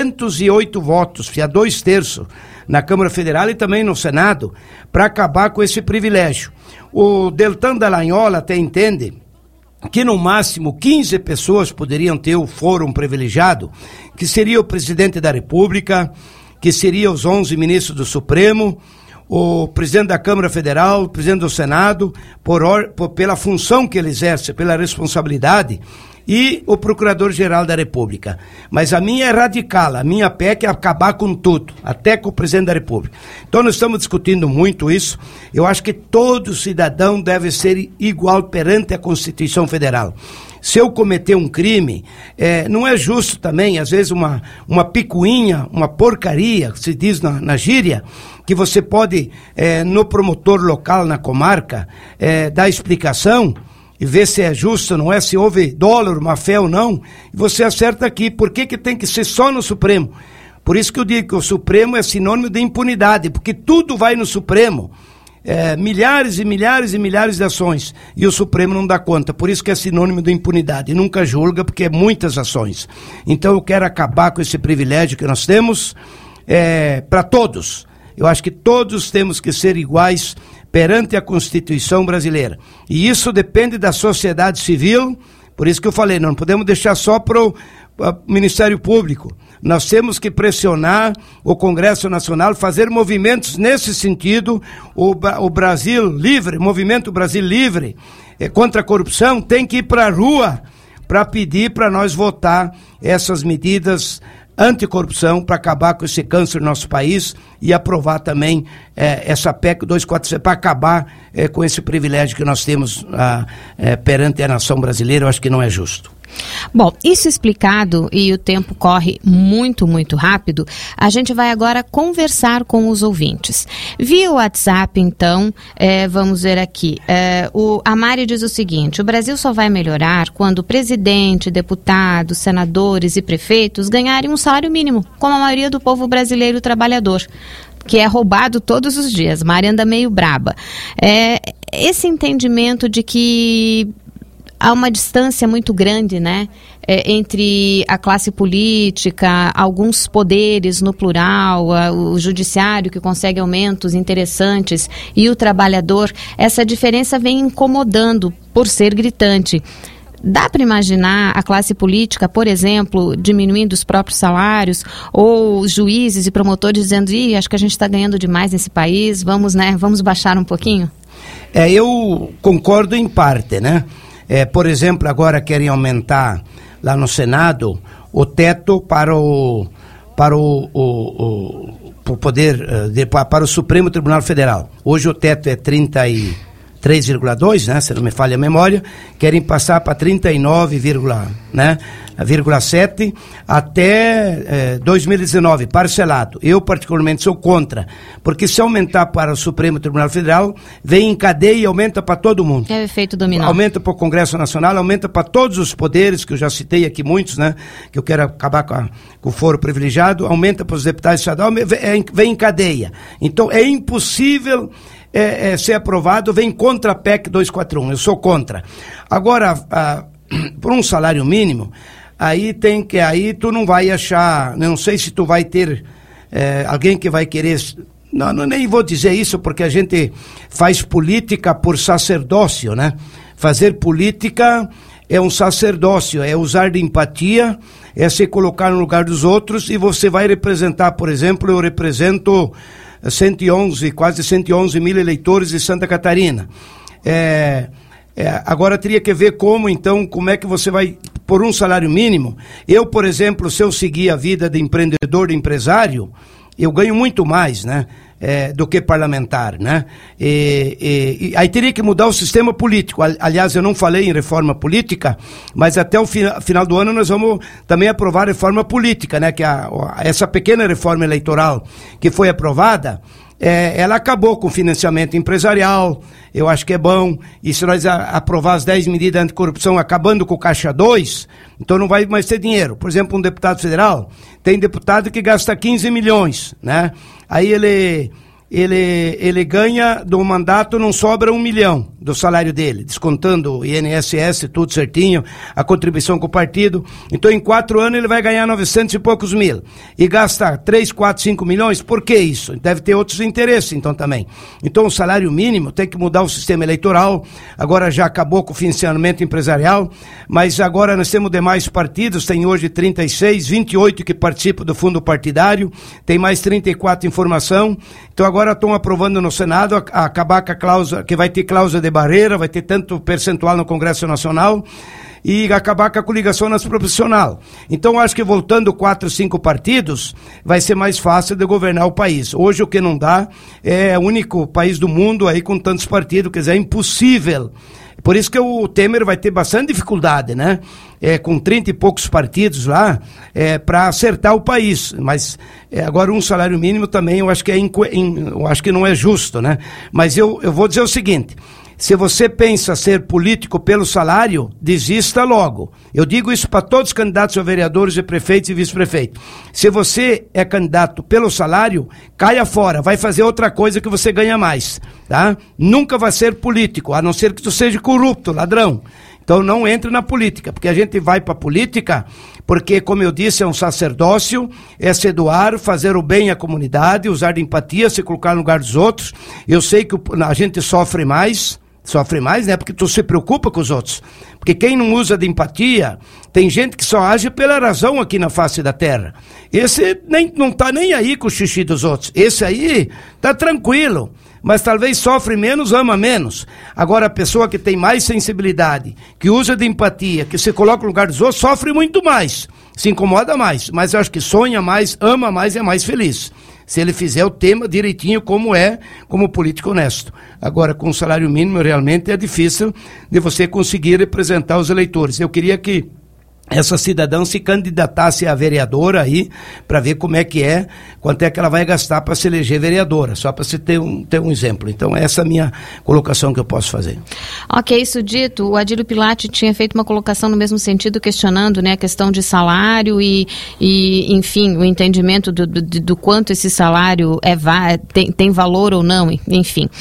308 votos, precisa 2/3 na Câmara Federal e também no Senado, para acabar com esse privilégio. O Deltan Dallagnol até entende que no máximo 15 pessoas poderiam ter o fórum privilegiado, que seria o presidente da República, que seria os 11 ministros do Supremo, o presidente da Câmara Federal, o presidente do Senado, pela função que ele exerce, pela responsabilidade, e o Procurador-Geral da República. Mas a minha é radical, a minha PEC é acabar com tudo, até com o presidente da República. Então nós estamos discutindo muito isso. Eu acho que todo cidadão deve ser igual perante a Constituição Federal. Se eu cometer um crime, não é justo também, às vezes uma picuinha, uma porcaria, que se diz na gíria, que você pode, no promotor local, na comarca, dar explicação e ver se é justo ou não é, se houve dolo, má fé ou não, e você acerta aqui. Por que tem que ser só no Supremo? Por isso que eu digo que o Supremo é sinônimo de impunidade, porque tudo vai no Supremo. Milhares e milhares e milhares de ações, e o Supremo não dá conta, por isso que é sinônimo de impunidade, e nunca julga, porque é muitas ações. Então eu quero acabar com esse privilégio que nós temos para todos. Eu acho que todos temos que ser iguais perante a Constituição brasileira, e isso depende da sociedade civil. Por isso que eu falei, não podemos deixar só para o Ministério Público. Nós temos que pressionar o Congresso Nacional, fazer movimentos nesse sentido. O Brasil Livre, Movimento Brasil Livre, contra a corrupção, tem que ir para a rua para pedir para nós votar essas medidas anticorrupção para acabar com esse câncer no nosso país e aprovar também essa PEC 247 para acabar com esse privilégio que nós temos perante a nação brasileira. Eu acho que não é justo. Bom, isso explicado, e o tempo corre muito, muito rápido, a gente vai agora conversar com os ouvintes. Via WhatsApp, então, vamos ver aqui. A Mari diz o seguinte: o Brasil só vai melhorar quando o presidente, deputados, senadores e prefeitos ganharem um salário mínimo, como a maioria do povo brasileiro trabalhador, que é roubado todos os dias. Mari anda meio braba. Esse entendimento de que há uma distância muito grande, né, entre a classe política, alguns poderes no plural, o judiciário que consegue aumentos interessantes e o trabalhador. Essa diferença vem incomodando por ser gritante. Dá para imaginar a classe política, por exemplo, diminuindo os próprios salários, ou os juízes e promotores dizendo: acho que a gente está ganhando demais nesse país, vamos baixar um pouquinho? Eu concordo em parte, né? Por exemplo, agora querem aumentar lá no Senado o teto para o Supremo Tribunal Federal. Hoje o teto é 33,2, né, se não me falha a memória. Querem passar para 39,7 até 2019, parcelado. Eu particularmente sou contra, porque se aumentar para o Supremo Tribunal Federal, vem em cadeia e aumenta para todo mundo. É o efeito dominó. Aumenta para o Congresso Nacional, aumenta para todos os poderes, que eu já citei aqui muitos, né, que eu quero acabar com o foro privilegiado, aumenta para os deputados estaduais, vem em cadeia. Então é impossível ser aprovado, vem contra a PEC 241, eu sou contra. Agora, por um salário mínimo, aí tu não vai achar, não sei se tu vai ter alguém que vai querer, não, nem vou dizer isso, porque a gente faz política por sacerdócio, né? Fazer política é um sacerdócio, é usar de empatia, é se colocar no lugar dos outros, e você vai representar, por exemplo, eu represento quase 111 mil eleitores de Santa Catarina. Agora teria que ver como é que você vai, por um salário mínimo. Eu, por exemplo, se eu seguir a vida de empreendedor, de empresário, eu ganho muito mais, né, do que parlamentar, né? E aí teria que mudar o sistema político. Aliás, eu não falei em reforma política, mas até o final do ano nós vamos também aprovar a reforma política, né? Que essa pequena reforma eleitoral que foi aprovada, ela acabou com o financiamento empresarial. Eu acho que é bom, e se nós aprovar as 10 medidas anticorrupção acabando com o Caixa 2, então não vai mais ter dinheiro. Por exemplo, um deputado federal, tem deputado que gasta 15 milhões, né? Aí ele ganha do mandato, não sobra 1 milhão do salário dele, descontando o INSS, tudo certinho, a contribuição com o partido. Então em 4 anos ele vai ganhar 900 e poucos mil e gasta 3, 4, 5 milhões. Por que isso? Deve ter outros interesses então também. Então o salário mínimo tem que mudar o sistema eleitoral. Agora já acabou com o financiamento empresarial, mas agora nós temos demais partidos, tem hoje 36, 28 que participam do fundo partidário, tem mais 34 em formação. Então agora estão aprovando no Senado a acabar com a cláusula, que vai ter cláusula de barreira, vai ter tanto percentual no Congresso Nacional, e acabar com a coligação nas profissional. Então acho que voltando 4, 5 partidos, vai ser mais fácil de governar o país. Hoje o que não dá é o único país do mundo aí com tantos partidos, quer dizer, é impossível. Por isso que o Temer vai ter bastante dificuldade, né? Com 30 e poucos partidos lá, para acertar o país. Mas agora um salário mínimo também eu acho que eu acho que não é justo, né? Mas eu vou dizer o seguinte: se você pensa ser político pelo salário, desista logo. Eu digo isso para todos os candidatos a vereadores e prefeitos e vice-prefeitos. Se você é candidato pelo salário, caia fora, vai fazer outra coisa que você ganha mais, tá? Nunca vai ser político, a não ser que tu seja corrupto, ladrão. Então não entre na política, porque a gente vai para a política porque, como eu disse, é um sacerdócio, é se doar, fazer o bem à comunidade, usar de empatia, se colocar no lugar dos outros. Eu sei que a gente sofre mais, né? Porque tu se preocupa com os outros. Porque quem não usa de empatia, tem gente que só age pela razão aqui na face da terra. Esse não tá nem aí com o xixi dos outros. Esse aí tá tranquilo, mas talvez sofre menos, ama menos. Agora a pessoa que tem mais sensibilidade, que usa de empatia, que se coloca no lugar dos outros, sofre muito mais. se incomoda mais, mas eu acho que sonha mais, ama mais e é mais feliz. Se ele fizer o tema direitinho como político honesto. Agora, com o salário mínimo, realmente é difícil de você conseguir representar os eleitores. Eu queria que essa cidadã se candidatasse a vereadora aí, para ver como é que quanto é que ela vai gastar para se eleger vereadora, só para você ter um exemplo. Então, essa é a minha colocação que eu posso fazer. Ok, isso dito, o Adílio Pilati tinha feito uma colocação no mesmo sentido, questionando, né, a questão de salário e enfim, o entendimento do quanto esse salário tem valor ou não, enfim.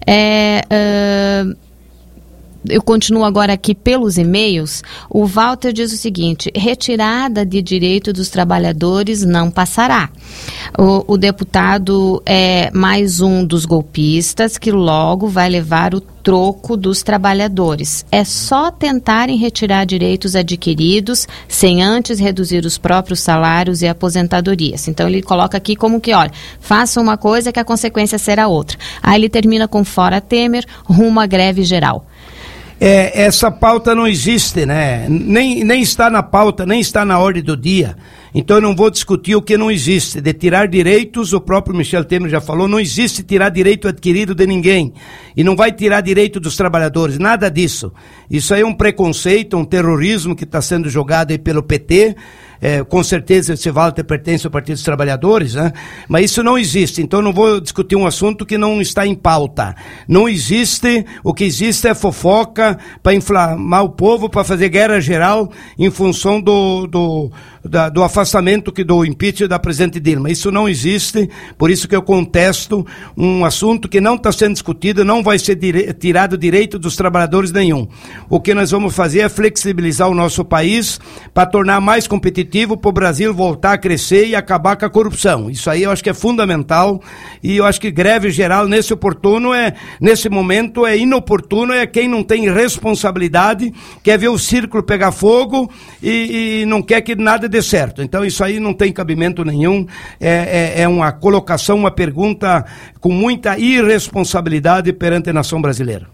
Eu continuo agora aqui pelos e-mails. O Walter diz o seguinte: retirada de direito dos trabalhadores não passará. O deputado é mais um dos golpistas que logo vai levar o troco dos trabalhadores. É só tentarem retirar direitos adquiridos sem antes reduzir os próprios salários e aposentadorias. Então ele coloca aqui como que, olha, faça uma coisa que a consequência será outra. Aí ele termina com fora Temer, rumo à greve geral. Essa pauta não existe, né? Nem está na pauta, nem está na ordem do dia. Então eu não vou discutir o que não existe. De tirar direitos, o próprio Michel Temer já falou, não existe tirar direito adquirido de ninguém. E não vai tirar direito dos trabalhadores, nada disso. Isso aí é um preconceito, um terrorismo que está sendo jogado aí pelo PT. Com certeza esse Walter pertence ao Partido dos Trabalhadores, né? Mas isso não existe, então não vou discutir um assunto que não está em pauta. Não existe, o que existe é fofoca para inflamar o povo, para fazer guerra geral em função do afastamento do impeachment da presidente Dilma. Isso não existe, por isso que eu contesto um assunto que não está sendo discutido, não vai ser tirado direito dos trabalhadores nenhum. O que nós vamos fazer é flexibilizar o nosso país para tornar mais competitivo, para o Brasil voltar a crescer e acabar com a corrupção. Isso aí eu acho que é fundamental, e eu acho que greve geral nesse momento é inoportuno, é quem não tem responsabilidade, quer ver o círculo pegar fogo e não quer que nada dê certo. Então isso aí não tem cabimento nenhum, é uma colocação, uma pergunta com muita irresponsabilidade perante a nação brasileira.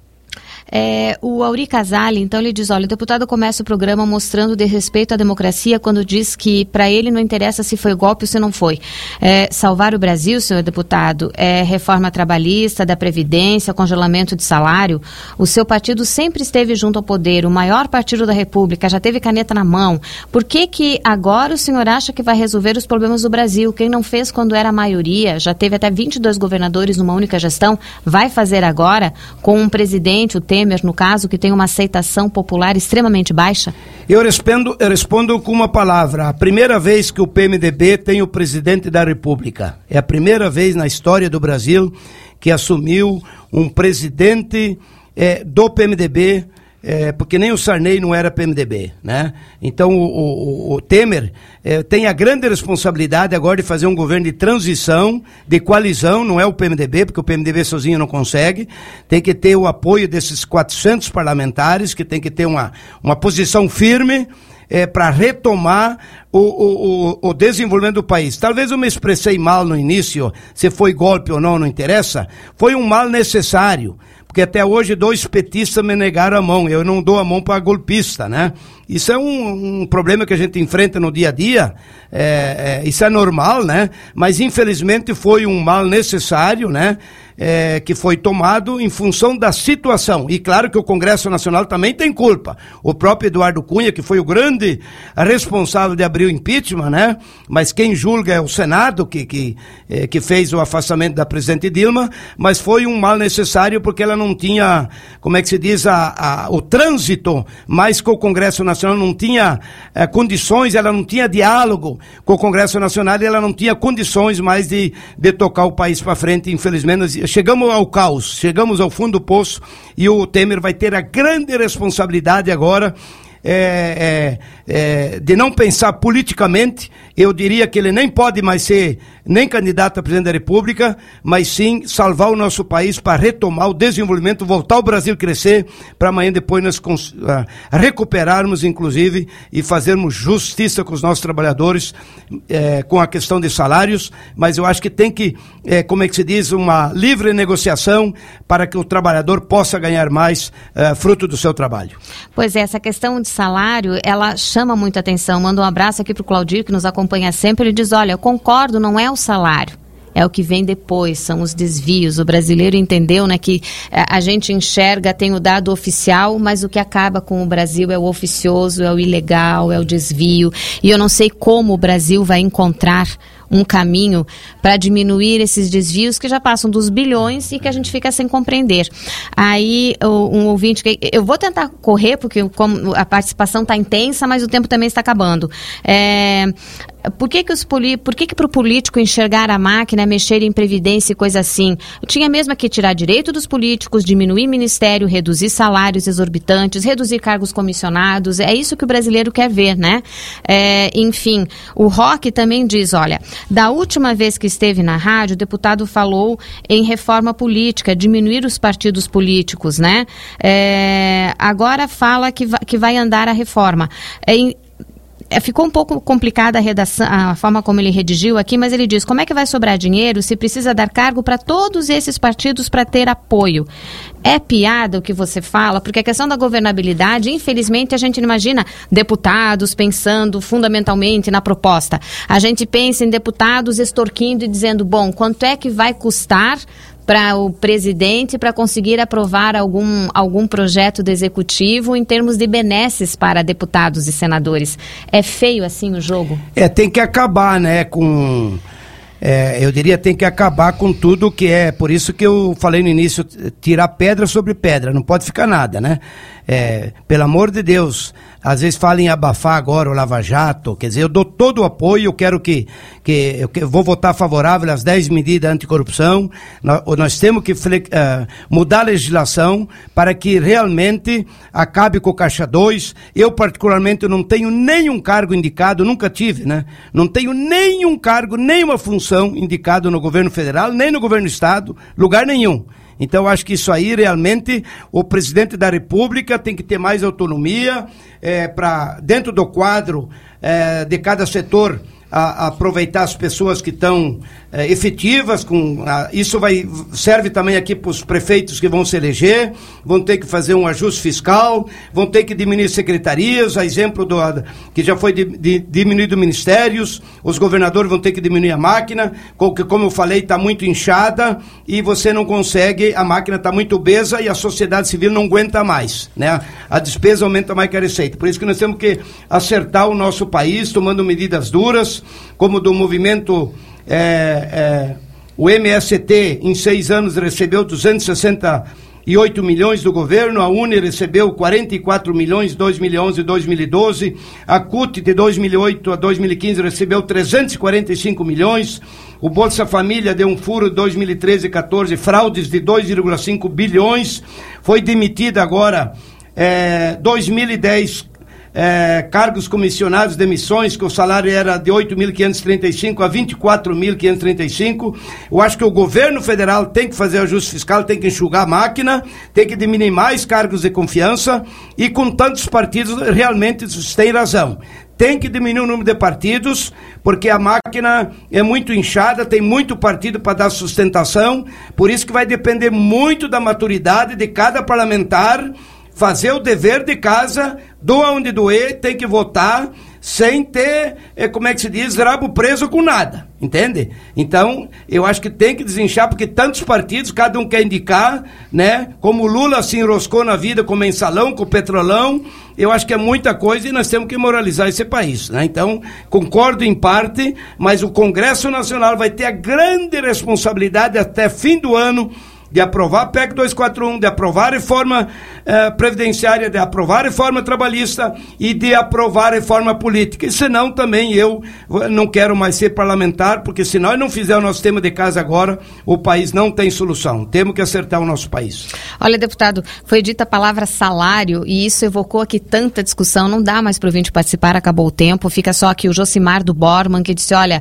O Auri Casale, então, ele diz, olha, o deputado começa o programa mostrando desrespeito à democracia quando diz que para ele não interessa se foi golpe ou se não foi. Salvar o Brasil, senhor deputado, reforma trabalhista, da Previdência, congelamento de salário. O seu partido sempre esteve junto ao poder, o maior partido da República, já teve caneta na mão. Por que agora o senhor acha que vai resolver os problemas do Brasil? Quem não fez quando era a maioria, já teve até 22 governadores numa única gestão, vai fazer agora com um presidente, o Temer, no caso, que tem uma aceitação popular extremamente baixa? Eu respondo com uma palavra. A primeira vez que o PMDB tem o presidente da República. É a primeira vez na história do Brasil que assumiu um presidente do PMDB, porque nem o Sarney não era PMDB, né? Então o Temer tem a grande responsabilidade agora de fazer um governo de transição, de coalizão, não é o PMDB, porque o PMDB sozinho não consegue, tem que ter o apoio desses 400 parlamentares, que tem que ter uma posição firme para retomar o desenvolvimento do país. Talvez eu me expressei mal no início, se foi golpe ou não interessa, foi um mal necessário, porque até hoje 2 petistas me negaram a mão, eu não dou a mão para golpista, né? Isso é um problema que a gente enfrenta no dia a dia, isso é normal, né? Mas infelizmente foi um mal necessário, né? Que foi tomado em função da situação, e claro que o Congresso Nacional também tem culpa, o próprio Eduardo Cunha, que foi o grande responsável de abrir o impeachment, né? Mas quem julga é o Senado, que fez o afastamento da presidente Dilma, mas foi um mal necessário porque ela não tinha, como é que se diz, o trânsito mais com o Congresso Nacional, não tinha condições, ela não tinha diálogo com o Congresso Nacional, e ela não tinha condições mais de tocar o país para frente. Infelizmente chegamos ao caos, chegamos ao fundo do poço, e o Temer vai ter a grande responsabilidade agora de não pensar politicamente. Eu diria que ele nem pode mais ser nem candidato a presidente da República, mas sim salvar o nosso país para retomar o desenvolvimento, voltar o Brasil a crescer, para amanhã depois nós recuperarmos, inclusive, e fazermos justiça com os nossos trabalhadores, com a questão de salários, mas eu acho que tem que, como é que se diz, uma livre negociação para que o trabalhador possa ganhar mais fruto do seu trabalho. Pois é, essa questão de salário, ela chama muita atenção. Manda um abraço aqui para o Claudir, que nos acompanha sempre. Ele diz, olha, eu concordo, não é o salário, é o que vem depois, são os desvios. O brasileiro entendeu, né, que a gente enxerga, tem o dado oficial, mas o que acaba com o Brasil é o oficioso, é o ilegal, é o desvio. E eu não sei como o Brasil vai encontrar um caminho para diminuir esses desvios que já passam dos bilhões e que a gente fica sem compreender. Aí, um ouvinte, eu vou tentar correr, porque como a participação está intensa, mas o tempo também está acabando. Por que para o político enxergar a máquina, mexer em previdência e coisa assim? Eu tinha mesmo que tirar direito dos políticos, diminuir ministério, reduzir salários exorbitantes, reduzir cargos comissionados. É isso que o brasileiro quer ver, né? Enfim, o Roque também diz, olha, da última vez que esteve na rádio, o deputado falou em reforma política, diminuir os partidos políticos, né? Agora fala que vai andar a reforma. Ficou um pouco complicada a redação, a forma como ele redigiu aqui, mas ele diz, como é que vai sobrar dinheiro se precisa dar cargo para todos esses partidos para ter apoio? É piada o que você fala, porque a questão da governabilidade, infelizmente, a gente não imagina deputados pensando fundamentalmente na proposta. A gente pensa em deputados extorquindo e dizendo, bom, quanto é que vai custar para o presidente para conseguir aprovar algum projeto do executivo em termos de benesses para deputados e senadores. É feio assim o jogo? Tem que acabar, né, com... eu diria, tem que acabar com tudo que é, por isso que eu falei no início, tirar pedra sobre pedra, não pode ficar nada, né? Pelo amor de Deus, às vezes falam em abafar agora o Lava Jato, quer dizer, eu dou todo o apoio, eu quero eu vou votar favorável às 10 medidas anticorrupção, nós temos que mudar a legislação para que realmente acabe com o Caixa 2, eu particularmente não tenho nenhum cargo indicado, nunca tive, né? Não tenho nenhum cargo, nenhuma função indicado no governo federal, nem no governo do estado, lugar nenhum. Então, acho que isso aí, realmente, o presidente da República tem que ter mais autonomia para, dentro do quadro de cada setor, aproveitar as pessoas que estão efetivas. Isso serve também aqui para os prefeitos que vão se eleger, vão ter que fazer um ajuste fiscal, vão ter que diminuir secretarias, a exemplo que já foi diminuído ministérios, os governadores vão ter que diminuir a máquina, como eu falei, está muito inchada e você não consegue, a máquina está muito obesa e a sociedade civil não aguenta mais, né? A despesa aumenta mais que a receita. Por isso que nós temos que acertar o nosso país, tomando medidas duras, como do movimento, o MST em 6 anos recebeu 268 milhões do governo, a UNE recebeu 44 milhões, 2011 e 2012, a CUT de 2008 a 2015 recebeu 345 milhões, o Bolsa Família deu um furo de 2013 e 14, fraudes de 2,5 bilhões, foi demitida agora 2010 cargos comissionados, demissões, que o salário era de 8.535 a 24.535. Eu acho que o governo federal tem que fazer ajuste fiscal, tem que enxugar a máquina, tem que diminuir mais cargos de confiança, e com tantos partidos, realmente vocês têm razão. Tem que diminuir o número de partidos, porque a máquina é muito inchada, tem muito partido para dar sustentação, por isso que vai depender muito da maturidade de cada parlamentar, fazer o dever de casa, doa onde doer, tem que votar, sem ter, como é que se diz, rabo preso com nada, entende? Então, eu acho que tem que desinchar, porque tantos partidos, cada um quer indicar, né? Como o Lula se enroscou na vida com o mensalão, com o petrolão, eu acho que é muita coisa e nós temos que moralizar esse país, né? Então, concordo em parte, mas o Congresso Nacional vai ter a grande responsabilidade até fim do ano de aprovar a PEC 241, de aprovar a reforma previdenciária, de aprovar a reforma trabalhista e de aprovar a reforma política. E senão também eu não quero mais ser parlamentar, porque se nós não fizermos o nosso tema de casa agora, o país não tem solução. Temos que acertar o nosso país. Olha, deputado, foi dita a palavra salário e isso evocou aqui tanta discussão. Não dá mais para o ouvinte participar, acabou o tempo. Fica só aqui o Josimar do Borman, que disse, olha,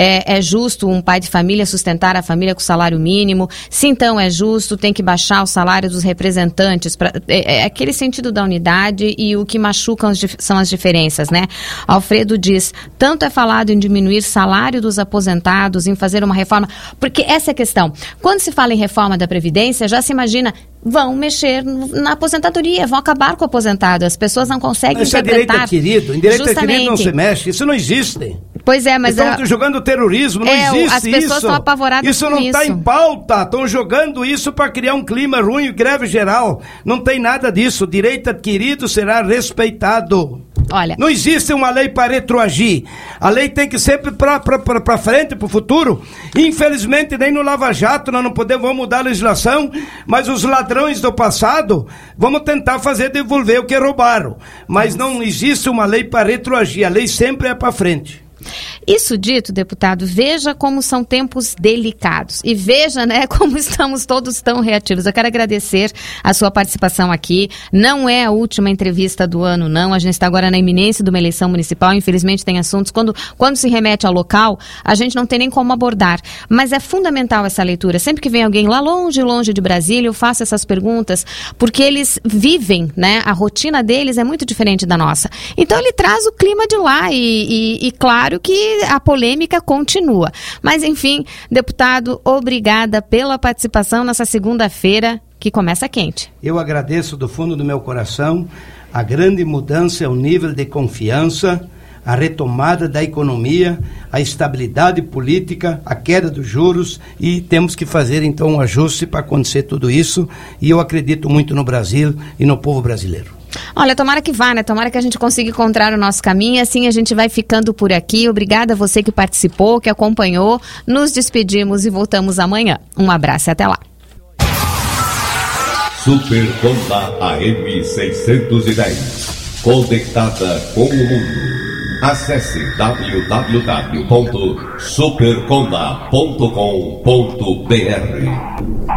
é justo um pai de família sustentar a família com salário mínimo. Se então é justo, tem que baixar o salário dos representantes. É aquele sentido da unidade e o que machuca são as diferenças, né? Alfredo diz, tanto é falado em diminuir salário dos aposentados, em fazer uma reforma, porque essa é a questão. Quando se fala em reforma da Previdência, já se imagina, vão mexer na aposentadoria, vão acabar com o aposentado. As pessoas não conseguem interpretar. Isso é direito adquirido. Em direito adquirido não se mexe. Isso não existe. Pois é, mas... Estão jogando terrorismo, não existe isso. As pessoas estão apavoradas com isso. Isso não está em pauta. Estão jogando isso para criar um clima ruim, greve geral. Não tem nada disso. O direito adquirido será respeitado. Olha, não existe uma lei para retroagir. A lei tem que sempre para frente, para o futuro. Infelizmente, nem no Lava Jato nós não podemos, vamos mudar a legislação, mas os ladrões do passado, vamos tentar fazer devolver o que roubaram. Mas não existe uma lei para retroagir. A lei sempre é para frente. Isso dito, deputado, veja como são tempos delicados e veja, né, como estamos todos tão reativos. Eu quero agradecer a sua participação aqui. Não é a última entrevista do ano, não. A gente está agora na iminência de uma eleição municipal. Infelizmente tem assuntos, quando se remete ao local, a gente não tem nem como abordar. Mas é fundamental essa leitura. Sempre que vem alguém lá longe de Brasília, eu faço essas perguntas, porque eles vivem, né, a rotina deles é muito diferente da nossa. Então ele traz o clima de lá e claro que a polêmica continua. Mas, enfim, deputado, obrigada pela participação nessa segunda-feira que começa quente. Eu agradeço do fundo do meu coração. A grande mudança é o nível de confiança, a retomada da economia, a estabilidade política, a queda dos juros, e temos que fazer então um ajuste para acontecer tudo isso, e eu acredito muito no Brasil e no povo brasileiro. Olha, tomara que vá, né? Tomara que a gente consiga encontrar o nosso caminho e assim a gente vai ficando por aqui. Obrigada a você que participou, que acompanhou. Nos despedimos e voltamos amanhã. Um abraço e até lá. Super Conda AM 610. Conectada com o mundo. Acesse www.superconda.com.br.